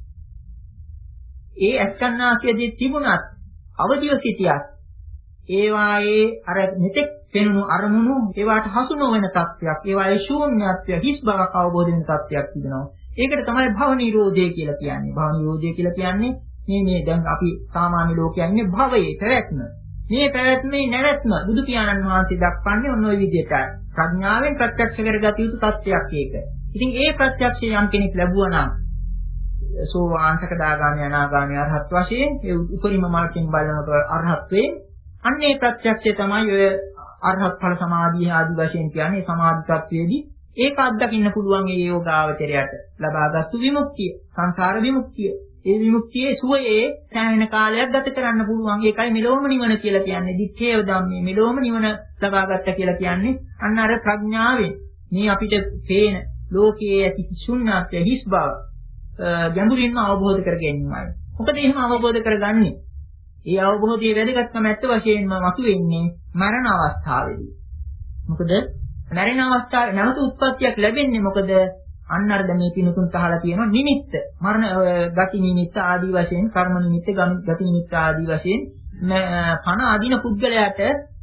S1: ඒ ඇස්කන්නාසාදිය තිබුණත් අවදිව සිටියත් ඒවායේ අර මෙතෙක් පෙනුණු අරමුණු ඒවාට හසු නොවන තත්ත්වයක්, ඒවායේ ශූන්‍යත්වය හිස් බවක් අවබෝධ වෙන තත්ත්වයක් තිබෙනවා. ඒකට තමයි භව නිරෝධය කියලා කියන්නේ. භව නිරෝධය කියලා කියන්නේ මේ මේ දැන් අපි සාමාන්‍ය ලෝකයේ ඉන්නේ භවයේ පැවැත්ම. මේ පැවැත්මේ නැවැත්ම බුදු පියාණන් වහන්සේ දක්වන්නේ ඔන්න ඔය විදිහටයි. ප්‍රඥාවෙන් ප්‍රත්‍යක්ෂ කරගත යුතු තත්ත්වයක් ඒක. ඉතින් ඒ ප්‍රත්‍යක්ෂය යම් කෙනෙක් ලැබුවා නම් සෝවාන් සකදාගාමී අනාගාමී අරහත් වශයෙන් ඒ උපරිම මාර්ගයෙන් බලනකොට අරහත්වේ අන්නේ ප්‍රත්‍යක්ෂය තමයි ඔය අරහත් ඵල සමාධිය ආදී වශයෙන් කියන්නේ සමාධි tattweදී ඒක අත්දකින්න පුළුවන් ඒ යෝගාවචරයට ලබාගත්තු විමුක්තිය සංසාර විමුක්තිය. ඒ විමුක්තියේ සුවයේ සෑහෙන කාලයක් ගත කරන්න පුළුවන්. ඒකයි මෙලොවම නිවන කියලා කියන්නේ. දිත්තේව ධම්මේ මෙලොවම නිවන ලබාගත්ත කියලා කියන්නේ අන්න අර ප්‍රඥාවෙන් මේ අපිට පේන ලෝකයේ ඇති ශුන්‍යත්වය හිස් බව ගැඹුරින්ම අවබෝධ කර ගැනීමයි. මොකද එහෙම අවබෝධ කරගන්නේ? ඒ අවබෝධයේ වැදගත්කම ඇත්ත වශයෙන්ම මතුවෙන්නේ මරණ අවස්ථාවේදී. මොකද මරණ අවස්ථාවේ නැවත උත්පත්තියක් ලැබෙන්නේ මොකද? අන්න අර දැන් මේ පිනුතුන් තහලා තියෙනවා නිමිත්ත. මරණ ගති නිමිත්ත ආදී වශයෙන්, කර්ම නිමිත්ත, ගති නිමිත්ත ආදී වශයෙන් පණ අදින පුද්ගලයාට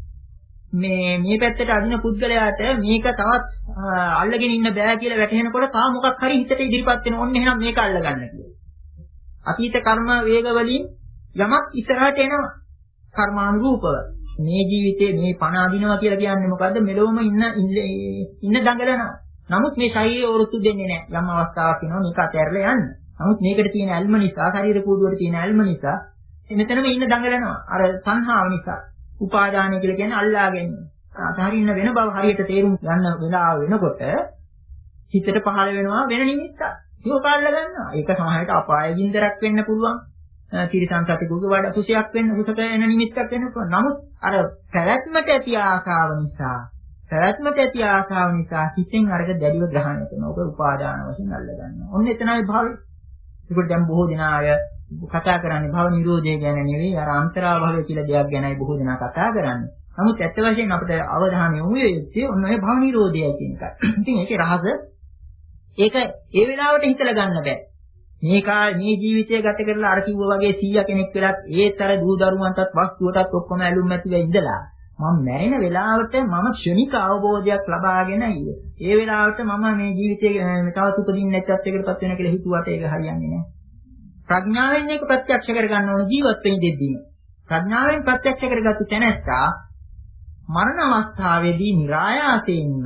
S1: මේ මේ පැත්තට අදින පුද්ගලයාට මේක තවත් අල්ලගෙන ඉන්න බෑ කියලා වැටහෙනකොට තා මොකක් හරි හිතට ඉදිරිපත් වෙන ඕන්න එහෙනම් මේක අල්ලගන්න කියලා. අතීත කර්ම වේග වලින් යමක් ඉස්සරහට එනවා කර්මානුරූපව. මේ ජීවිතේ මේ පණ අදිනවා කියලා කියන්නේ මොකද්ද? මෙලොවම ඉන්න ඉන්න දඟලනවා. නමුත් මේ ශරීරය වරුත්තු දෙන්නේ නැහැ. යම් අවස්ථාවක් එනවා මේක අතහැරලා යන්න. නමුත් මේකට තියෙන ඇල්ම නිසා, ශරීර කූඩුවට තියෙන ඇල්ම නිසා මෙතනම ඉන්න දඟලනවා. අර සංහාව නිසා. උපාදානය කියලා කියන්නේ අල්ලා ගැනීම. අතහරින්න වෙන බව හරියට තේරුම් ගන්න වෙලාව වෙනකොට හිතට පහළ වෙනවා වෙන නිමිත්තක්. ඒක අල්ලා ගන්නවා. ඒක සමහරවිට අපාය ගින්දරක් වෙන්න පුළුවන්. තිරිසන් සතෙකුගේ වඩ කුසයක් වෙන්න කුසක එන නිමිත්තක් වෙන්න පුළුවන්. නමුත් අර පැවැත්මට ඇති ආශාව නිසා, පැවැත්මට ඇති ආශාව නිසා හිතෙන් අරක දැඩිව ග්‍රහණය කරනවා. ඒක උපාදාන වශයෙන් අල්ලා ගන්නවා. ඔන්න එතනයි භවය. ඒකට දැන් බොහෝ දෙනා අය කතා කරන්නේ භව නිරෝධය ගැන නෙවෙයි, අර අන්තරා භවය කියලා දෙයක් ගැනයි බොහෝ දෙනා කතා කරන්නේ. නමුත් ඇත්ත වශයෙන් අපිට අවධානය යොමු වෙන්නේ ඔන්න ඔය භව නිරෝධයයි කියන එකයි. ඉතින් ඒකේ රහස ඒක ඒ වෙලාවට හිතලා ගන්න බෑ. මේ කාලේ මේ ජීවිතය ගත කරලා අර කිව්වා වගේ සීයා කෙනෙක් වෙලත් ඒතර දූ දරුවන්ටත් වස්තුවටත් ඔක්කොම ඇලුම් ඇතිව ඉඳලා මම මැරෙන වෙලාවට මම ක්ෂණික අවබෝධයක් ලබාගෙන ඉන්නේ. ඒ වෙලාවට මම මේ ජීවිතේ තවත් උපදින්න නැත්නම් එකකටපත් වෙන කියලා හිතුවට ඒක හරියන්නේ නැහැ. ප්‍රඥාවෙන් මේක ප්‍රත්‍යක්ෂ කරගන්න ඕන ජීවත් වෙන දෙද්දීම. ප්‍රඥාවෙන් ප්‍රත්‍යක්ෂ කරගත්තු තැනැත්තා මරණ අවස්ථාවේදී નિરાයාසයෙන්ම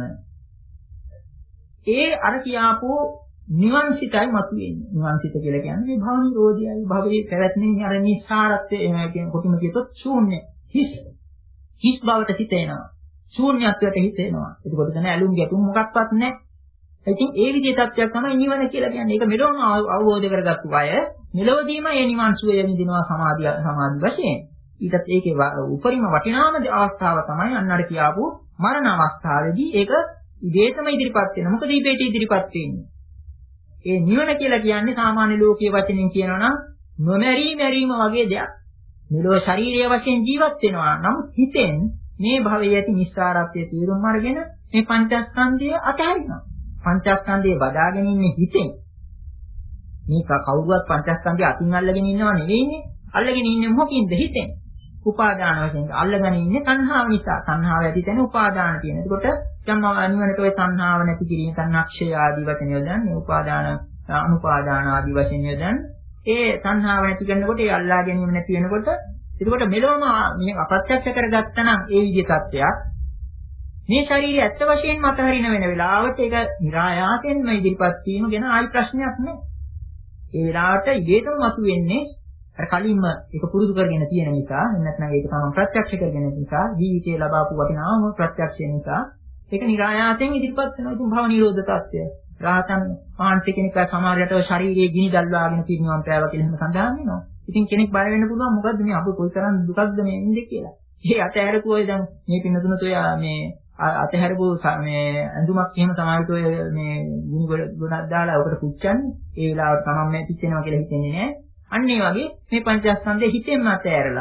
S1: ඒ අර කියාපු නිවන් සිතයි මතුවෙන්නේ. නිවන් සිත කියලා කියන්නේ මේ භව නිරෝධයයි, භවයේ පැවැත්මේ අර නිස්සාරත්වය කියන කොටිම කියතොත් ශූන්‍ය. හිස්. හිස් බවට හිත එනවා. ශූන්‍යත්වයට හිත එනවා. එතකොට දැන් ඇලුම් ගැටුම් මොකක්වත් නැහැ. ඉතින් ඒ විදිහේ තත්ත්වයක් තමයි නිවන කියලා කියන්නේ. ඒක මෙලොවම අවබෝධ කරගත්තු අය මෙලොවදීම ඒ නිවන් සුවය විඳිනවා සමාධිය සමාධි වශයෙන්. ඊටත් ඒකේ උපරිම වටිනාම අවස්ථාව තමයි අන්න අර කියාපු මරණ අවස්ථාවේදී ඒක ඉබේටම ඉදිරිපත් වෙනවා. මොකද ඉබේට ඉදිරිපත් වෙන්නේ? ඒ නිවන කියලා කියන්නේ සාමාන්‍ය ලෝකයේ වචනෙන් කියනවා නම් නොමැරී මැරීම වගේ දෙයක්. මෙලොව ශාරීරික වශයෙන් ජීවත් වෙනවා. නමුත් හිතෙන් මේ භවයේ ඇති නිස්සාරත්වයේ තීරුම් අරගෙන මේ පංචස්කන්ධය අතහරිනවා. පංචස්කන්ධයේ බදාගෙන ඉන්නේ හිතෙන්. මේක කවුරුවත් පංචස්කන්ධය අතින් අල්ලගෙන ඉන්නව නෙවෙයිනේ. අල්ලගෙන ඉන්නේ මොකකින්ද? හිතෙන්. උපාදාන වශයෙන් අල්ලගෙන ඉන්නේ තණ්හාව නිසා. තණ්හාව ඇති තැන උපාදාන තියෙන. එතකොට යම් නිවනට ওই තණ්හාව නැති කිරීම තණ්හක්ෂය ආදී වචන යොදන්නේ උපාදාන අනුපාදාන ආදී වශයෙන් යොදන්නේ. ඒ තණ්හාව නැති කරනකොට ඒ අල්ලා ගැනීම නැති වෙනකොට එතකොට මෙලොවම මේ අප්‍රත්‍යක්ෂ කරගත්තා නම් ඒ විදිහේ තත්ත්වයක් මේ ශරීරය ඇත්ත වශයෙන්ම අතහරින වෙන වෙලාවට ඒක નિરાයාසයෙන්ම ඉදිරිපත් වීම ගැන ආයි ප්‍රශ්නයක් නැහැ. ඒ වෙලාවට ඉබේටම මතුවෙන්නේ අර කලින්ම ඒක පුරුදු කරගෙන තියෙන නිසා නැත්නම් ඒක තමයි ප්‍රත්‍යක්ෂ කරගෙන නිසා ජීවිතේ ලබාපු වටිනාම ප්‍රත්‍යක්ෂය නිසා ඒක નિરાයාසයෙන් ඉදිරිපත් වෙනවා. ඉතින් භව නිරෝධ තත්ත්වය. රාතන් මානසික කෙනෙක් සමහරවිට ශරීරයේ ගිනි දල්වාගෙන පිරිනිවන් පෑවා කියලා එහෙම සඳහන් වෙනවා. ඉතින් කෙනෙක් බය වෙන්න පුළුවන් මොකද්ද මේ අපේ කොයිතරම් දුකක්ද මේ ඉන්නේ කියලා. ඒ අතහැරපු ඔය දැන් මේ පින්නතුනට ඔය මේ අතහැරපු මේ ඇඳුමක් එහෙම සමහරවිට ඔය මේ ගිනි ගොඩක් දාලා ඔකට පුච්චන්නේ. ඒ වෙලාවට තමන් මේ පිච්චෙනවා කියලා හිතෙන්නේ නැහැ. අන්න ඒ වගේ මේ පංචස්කන්ධයේ හිතෙන්ම අතහැරලා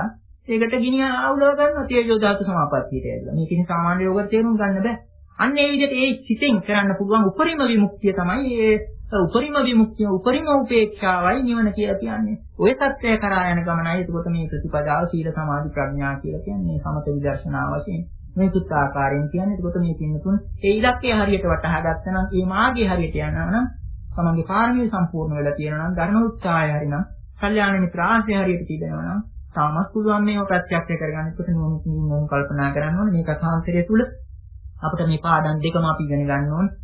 S1: ඒකට ගිනි අවුලව ගන්නවා තේජෝ ධාතු සමාපත්තියට ඇදලා. මේක ඉතින් සාමාන්‍ය යෝගයට තේරුම් ගන්න බෑ. අන්න ඒ විදිහට ඒ සිතෙන් කරන්න පුළුවන් උපරිම විමුක්තිය තමයි ඒ උපරිම විමුක්තිය උපරිම උපේක්ෂාවයි නිවන කියලා කියන්නේ. ඔය தත්ත්වය කරා යන ගමනයි එතකොට මේ ප්‍රතිපදාව සීල සමාධි ප්‍රඥා කියලා කියන්නේ සමත විදර්ශනා වශයෙන් මේ තුත් ආකාරයෙන් කියන්නේ. එතකොට මේ පින්නතුන් ඒ ඉලක්කය හරියට වටහා ගත්තා නම් ඒ මාර්ගය හරියට යනවා නම් තමන්ගේ කාර්යය සම්පූර්ණ වෙලා තියෙනවා නම් ධර්ම උත්සාහය හරිනම් කල්යාණ මිත්‍ර ආශ්‍රය හරියට තිබෙනවා නම් තාමත් පුළුවන් මේව ප්‍රත්‍යක්ෂ කරගන්න. එතකොට නෝනින් නෝන් කල්පනා කරන්න ඕනේ මේ කථාන්තරය තුල අපිට මේ පාඩම් දෙකම අපි ඉගෙන ගන්න ඕනේ.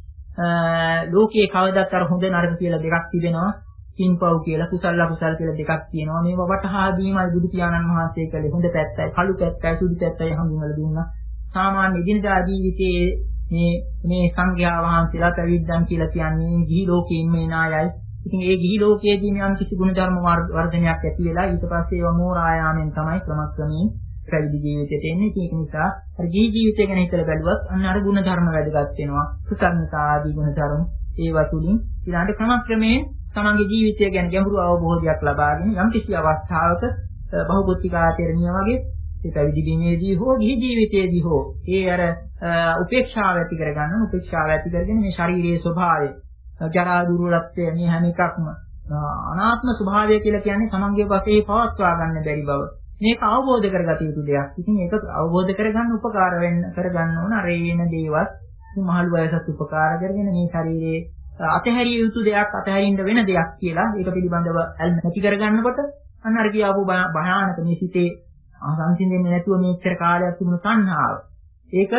S1: ලෝකයේ කවදාවත් අර හොඳ නරක කියලා දෙකක් තිබෙනවා. කින්පව් කියලා කුසල අකුසල කියලා දෙකක් තියෙනවා. මේව වටහා දීමයි බුදු පියාණන් වහන්සේ කළේ. හොඳ පැත්තයි, කළු පැත්තයි, සුදු පැත්තයි හඳුන්වලා දුන්නා. සාමාන්‍ය දිනදා ජීවිතයේ මේ මේ සංඝයා වහන්සේලා පැවිද්දන් කියලා කියන්නේ ගිහි ලෝකයේ ඉන්න නායයි. ඉතින් ඒ ගිහි ලෝකයේදී යම් කිසි ගුණ ධර්ම වර්ධනයක් ඇති වෙලා ඊට පස්සේ ඒව මෝරායාමෙන් තමයි ක්‍රමක්‍රමයෙන් පැවිදි ජීවිතයට එන්නේ. ඒක නිසා අර ජී ජීවිතය ගැන හිතලා බැලුවත් අන්න අර ගුණ ධර්ම වැදගත් වෙනවා. කෘතඥතා ආදී ගුණ ධර්ම ඒවා තුලින් ඊළඟ ක්‍රමක්‍රමයෙන් තමන්ගේ ජීවිතය ගැන ගැඹුරු අවබෝධයක් ලබාගෙන යම් කිසි අවස්ථාවක බහුබුද්ධිකාචරණිය වගේ ඒ පැවිදි ජීවිතයේදී හෝ ගිහි ජීවිතයේදී හෝ ඒ අර උපේක්ෂාව ඇති කරගන්න උපේක්ෂාව ඇති කරගෙන මේ ශාරීරියේ ස්වභාවය ජරා දුර්වලත්වය මේ හැම එකක්ම අනාත්ම ස්වභාවය කියලා කියන්නේ තමන්ගේ වශයෙන් පවත්වා ගන්න බැරි බව. මේක අවබෝධ කරගත යුතු දෙයක්. ඉතින් ඒක අවබෝධ කරගන්න උපකාර වෙන්න කරගන්න ඕන අර එන දේවල් මහලු වයසත් උපකාර කරගෙන මේ ශරීරයේ අතහැරිය යුතු දෙයක් අතහැරින්න වෙන දෙයක් කියලා ඒක පිළිබඳව ඇල්ම නැති කරගන්නකොට අන්න අර කියාපු භයානක මේ සිතේ සංසිඳෙන්නේ නැතුව මේච්චර කාලයක් තිබුණු තණ්හාව. ඒක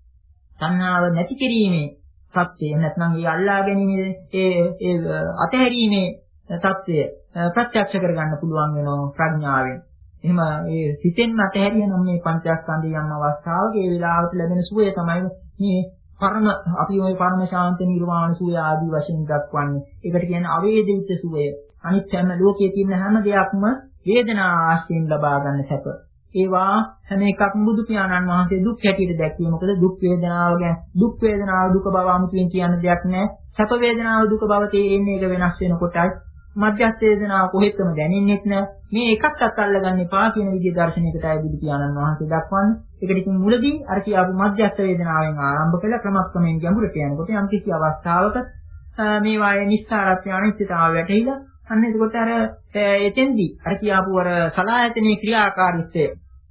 S1: තණ්හාව නැති කිරීමේ සත්‍යය නැත්නම් ඒ අල්ලා ගැනීමේ ඒ ඒ අතහැරීමේ සත්‍යය ප්‍රත්‍යක්ෂ කරගන්න පුළුවන් වෙනවා ප්‍රඥාවෙන්. එහෙම ඒ සිතෙන් අතහැරියනම් මේ පංචස්කන්ධය යම් අවස්ථාවක ඒ වෙලාවට ලැබෙන සුවය තමයි මේ පරම අපි ওই පරම ශාන්ත නිර්වාණ සුවය ආදී වශයෙන් දක්වන්නේ. ඒකට කියන්නේ අවේදිත සුවය. අනිත් හැම ලෝකයේ තියෙන හැම දෙයක්ම වේදනා ආශ්‍රයෙන් ලබා ගන්න සැප. ඒවා හැම එකක්ම බුදු පියාණන් වහන්සේ දුක් හැටියට දැක්වේ. මොකද දුක් වේදනාව ගැන දුක් වේදනාව දුක බව අමුතුවෙන් කියන දෙයක් නෑ. සැප වේදනාව දුක බව තේරෙන්නේ ඒක වෙනස් වෙනකොටයි. මධ්‍යස්ථ වේදනාව කොහෙත්ම දැනෙන්නේ නැහැ. මේ එකක් අත්අල්ලගන්න එපා කියන විදිහේ දර්ශනයකටයි බුදු පියාණන් වහන්සේ දක්වන්නේ. ඒකට ඉතින් මුලදී අර කියාපු මධ්‍යස්ථ වේදනාවෙන් ආරම්භ කළා ක්‍රමක්‍රමයෙන් ගැඹුරට යනකොට යම් කිසි අවස්ථාවක මේ වායේ නිස්සාරත්‍ය අනිත්‍යතාවය වැටහිලා අන්න එතකොට අර එතෙන්දී අර කියාපු අර සලායතනයේ ක්‍රියාකාරීත්වය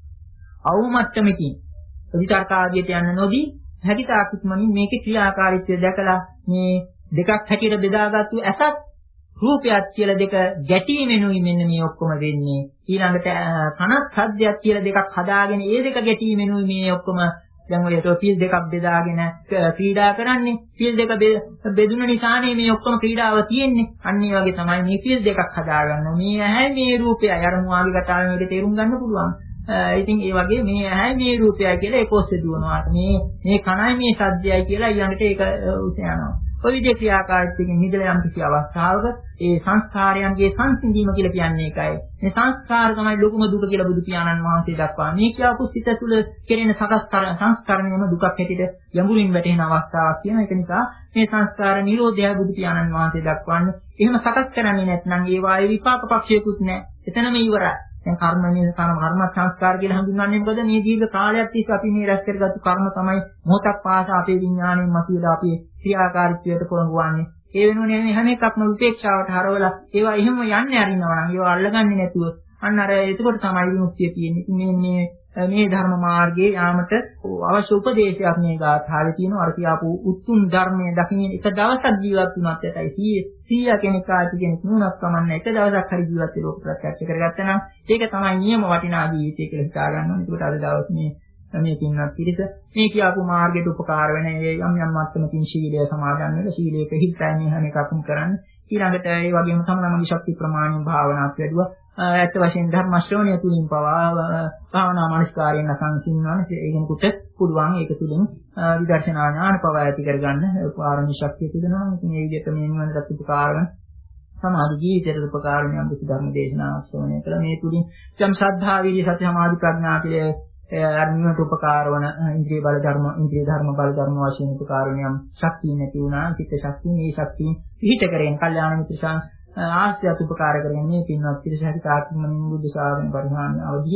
S1: අවුමට්ටමකින් විතර්ක ආදියට යන්න නොදී හැකිතාක් ඉක්මනින් මේකේ ක්‍රියාකාරීත්වය දැකලා මේ දෙකක් හැටියට බෙදාගත්තු ඇසත් රූපයක් කියලා දෙක ගැටීමෙනුයි මෙන්න මේ ඔක්කොම වෙන්නේ. ඊළඟට කනත් සද්දයක් කියලා දෙකක් හදාගෙන ඒ දෙක ගැටීමෙනුයි මේ ඔක්කොම දැන් ඔය ටොපිල් දෙකක් බෙදාගෙන ක්‍රීඩා කරන්නේ. පිල් දෙක බෙදුන නිසානේ මේ ඔක්කොම ක්‍රීඩාව තියෙන්නේ. අන්න ඒ වගේ තමයි මේ පිල් දෙකක් හදාගන්න. මේ ඇහැ මේ රූපය අර මුවාගේ කතාවෙන් මේක තේරුම් ගන්න පුළුවන්. ඉතින් ඒ වගේ මේ ඇහැ මේ රූපය කියලා ඒක ඔස්සේ දුවනවා. මේ මේ කනයි මේ සද්දයයි කියලා ඊළඟට ඒක උස යනවා. ඔය විදිහේ ක්‍රියාකාරීත්වයෙන් නිදලා යම් කිසි අවස්ථාවක ඒ සංස්කාරයන්ගේ සංසිඳීම කියලා කියන්නේ ඒකයි. මේ සංස්කාර තමයි ලොකුම දුක කියලා බුදු පියාණන් වහන්සේ දක්වන්නේ. මේ කියපු සිත තුළ කෙරෙන සකස් සංස්කරණයම දුකක් හැටියට යඹුරින් වැටෙන අවස්ථාවක් කියන එක නිසා මේ සංස්කාර නිරෝධය බුදු පියාණන් වහන්සේ දක්වන්නේ. එහෙම සකස් කරන්නේ නැත්නම් ඒ වායේ විපාක පක්ෂයකුත් නැහැ. එතනම ඉවරයි. දැන් කර්මනේ කර්ම කර්ම සංස්කාර කියලා හඳුන්වන්නේ මොකද? මේ දීර්ඝ කාලයක් තිස්සේ අපි මේ රැස් කරගත්තු කර්ම තමයි මොහොතක් පාසා අපේ විඥාණයෙන් මතුවලා අපේ ක්‍රියාකාරීත්වයට පොළඹවන්නේ. ඒ වෙනුවනේ මේ හැම එකක්ම උපේක්ෂාවට හරවලා ඒවා එහෙම යන්නේ අරිනවා නම් ඒවා අල්ලගන්නේ නැතුව අන්න අර එතකොට තමයි විමුක්තිය තියෙන්නේ. මේ මේ මේ ධර්ම මාර්ගයේ යාමට අවශ්‍ය උපදේශයක් මේ ගාථාවේ තියෙනවා. අර කියාපු උතුම් ධර්මයේ දකින්න එක දවසක් ජීවත් වුණත් ඇතයි සීය කෙනෙක් ආති කෙනෙක් නුනක් කමන්නේ එක දවසක් හරි ජීවත් වෙලා ප්‍රත්‍යක්ෂ කරගත්තා නම් ඒක තමයි නියම වටිනා ජීවිතය කියලා හිතා ගන්න ඕනේ. ඒකට අද දවස් මේ මේ පින්වත් පිරිස මේ කියාපු මාර්ගයට උපකාර වෙන ඒ යම් යම් මට්ටමකින් ශීලය සමාදන් වෙලා ශීලයේ පිළිපැයි මේ හැම එකක්ම කරන්නේ. ඊළඟට ඒ වගේම තම තමන්ගේ ශක්ති ප්‍රමාණයෙන් භාවනාවක් වැඩුවා. ඇත්ත වශයෙන් ධර්ම ශ්‍රවණය තුලින් පවා භාවනා මනස්කාරයෙන් අසංසින්නවනේ ඒකෙනෙකුට පුළුවන් ඒක තුලින් විදර්ශනා ඥාන පවා ඇති කරගන්න පාරමී ශක්තිය තිබෙනවා. ඉතින් මේ විදිහට මේ නිවනට උපකාර වෙන සමාධි ජීවිතයට උපකාර වෙන යම් කිසි ධර්ම දේශනාවක් ශ්‍රවණය කළා. මේ තුලින් යම් ශ්‍රද්ධා විරිය සති සමාධි ප්‍රඥා කියලා අර්ණියට උපකාර වන ඉන්ද්‍රිය බල ධර්ම ඉන්ද්‍රිය ධර්ම බල ධර්ම වශයෙන් උපකාර වෙන යම් ශක්තිය නැති වුණා. චිත්ත ශක්තිය මේ ශක්තිය පිහිට කරගෙන කල්යාණ මිත්‍රයන් ආශ්‍රයත් උපකාර කරගෙන මේ පින්වත් පිරිස හැටි තාක්ෂණික බුද්ධ ශාසන පරිහාන අවදී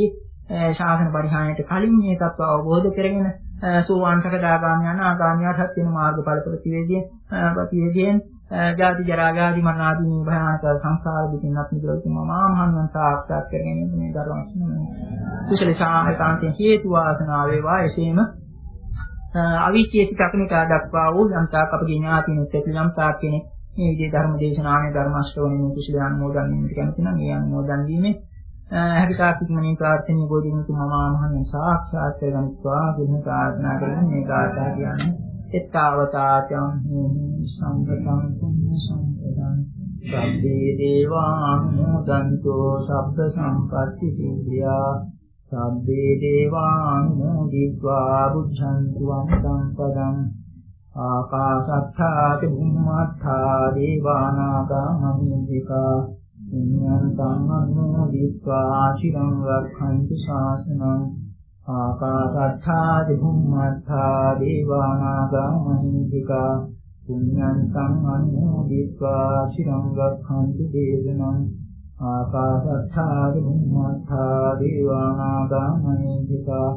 S1: ශාසන පරිහානියට කලින් මේ තත්ත්ව අවබෝධ කරගෙන සෝවාන් සකදාගාමී අනාගාමීවටත් වෙන මාර්ගඵල ප්‍රතිවේදයෙන් ප්‍රතිවේදයෙන් ජාති ජරා ව්‍යාධි මරණ ආදී මේ භයානක සංසාර දුකින්වත් මිදෙලා තුමා මහාන්වන් සාක්ෂාත් කරගෙන මේ ධර්මස්නම කුසල සාහිතාන්තයෙන් හේතු වාසනා වේවා. එසේම අවිචේසිත අකනිට දක්වා වූ යම්තාක් අපගේ ඥාතිනුත් එක්ලම්තාක් කෙනෙක් මේ විදිහේ ධර්ම දේශනාවේ ධර්ම ශ්‍රවණයේ කුසල අනුමෝදන් වීමට කැමති නම් ඒ අනුමෝදන් වීමේ හැකිතාක් ඉක්මනින් ප්‍රාර්ථනීය බෝධිමුතු මම මහණන් සාක්ෂාත් කරගනිත්වා කියන ප්‍රාර්ථනා කරගෙන මේ ගාථා කියන්නේ එත්තාවතාචං සම්පතං පුඤ්ඤ සම්පතං සබ්බේ දේවානුමෝදන්තෝ සබ්බ සම්පත්ති සිද්ධියා සබ්බේ දේවානුමෝදිत्वा බුද්ධන්තු අමතං පදං ආකාශත්ථා චුම්මත්ථා දේවානාගා මහින්దికා පුඤ්ඤන්තං අනුමෝදිत्वा චිරං රක්ඛන්තු ශාසනං ආකාශත්ථා චුම්මත්ථා දේවානාගා මහින්దికා පුඤ්ඤන්තං අනුමෝදිत्वा චිරං රක්ඛන්තු දේශනං ආකාශත්ථා චුම්මත්ථා දේවානාගා මහින්దికා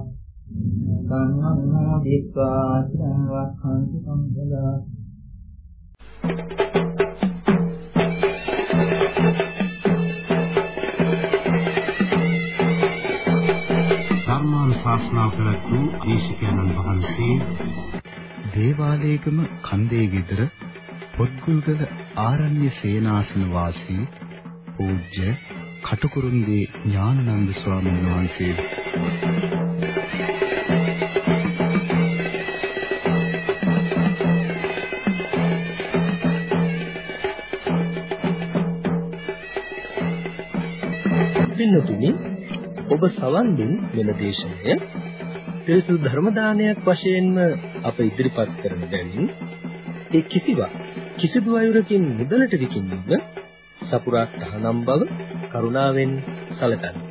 S1: සංඝං චිරං රක්ඛන්තු සම්පදා.
S2: ශාස්ත්‍රා කරතු දේශකයන්න් වහන්සේ
S3: දේවාලයේගම කන්දේ ගෙදර පොත්ගුල්ගල ආරණ්‍ය සේනාසන වාසී පූජ්‍ය කටුකුරුන්දී ඥානানন্দ ස්වාමීන් වහන්සේ
S4: පින්නතුනි ඔබ සවන් දුන් මෙල දේශනය පිරිසුදු ධර්ම දානයක් වශයෙන්ම අප ඉදිරිපත් කරන බැවින් ඒ කිසිවක් කිසිදු අයුරකින් මුදලට විකිණීම සපුරා තහනම් බව කරුණාවෙන් සැලකන්න.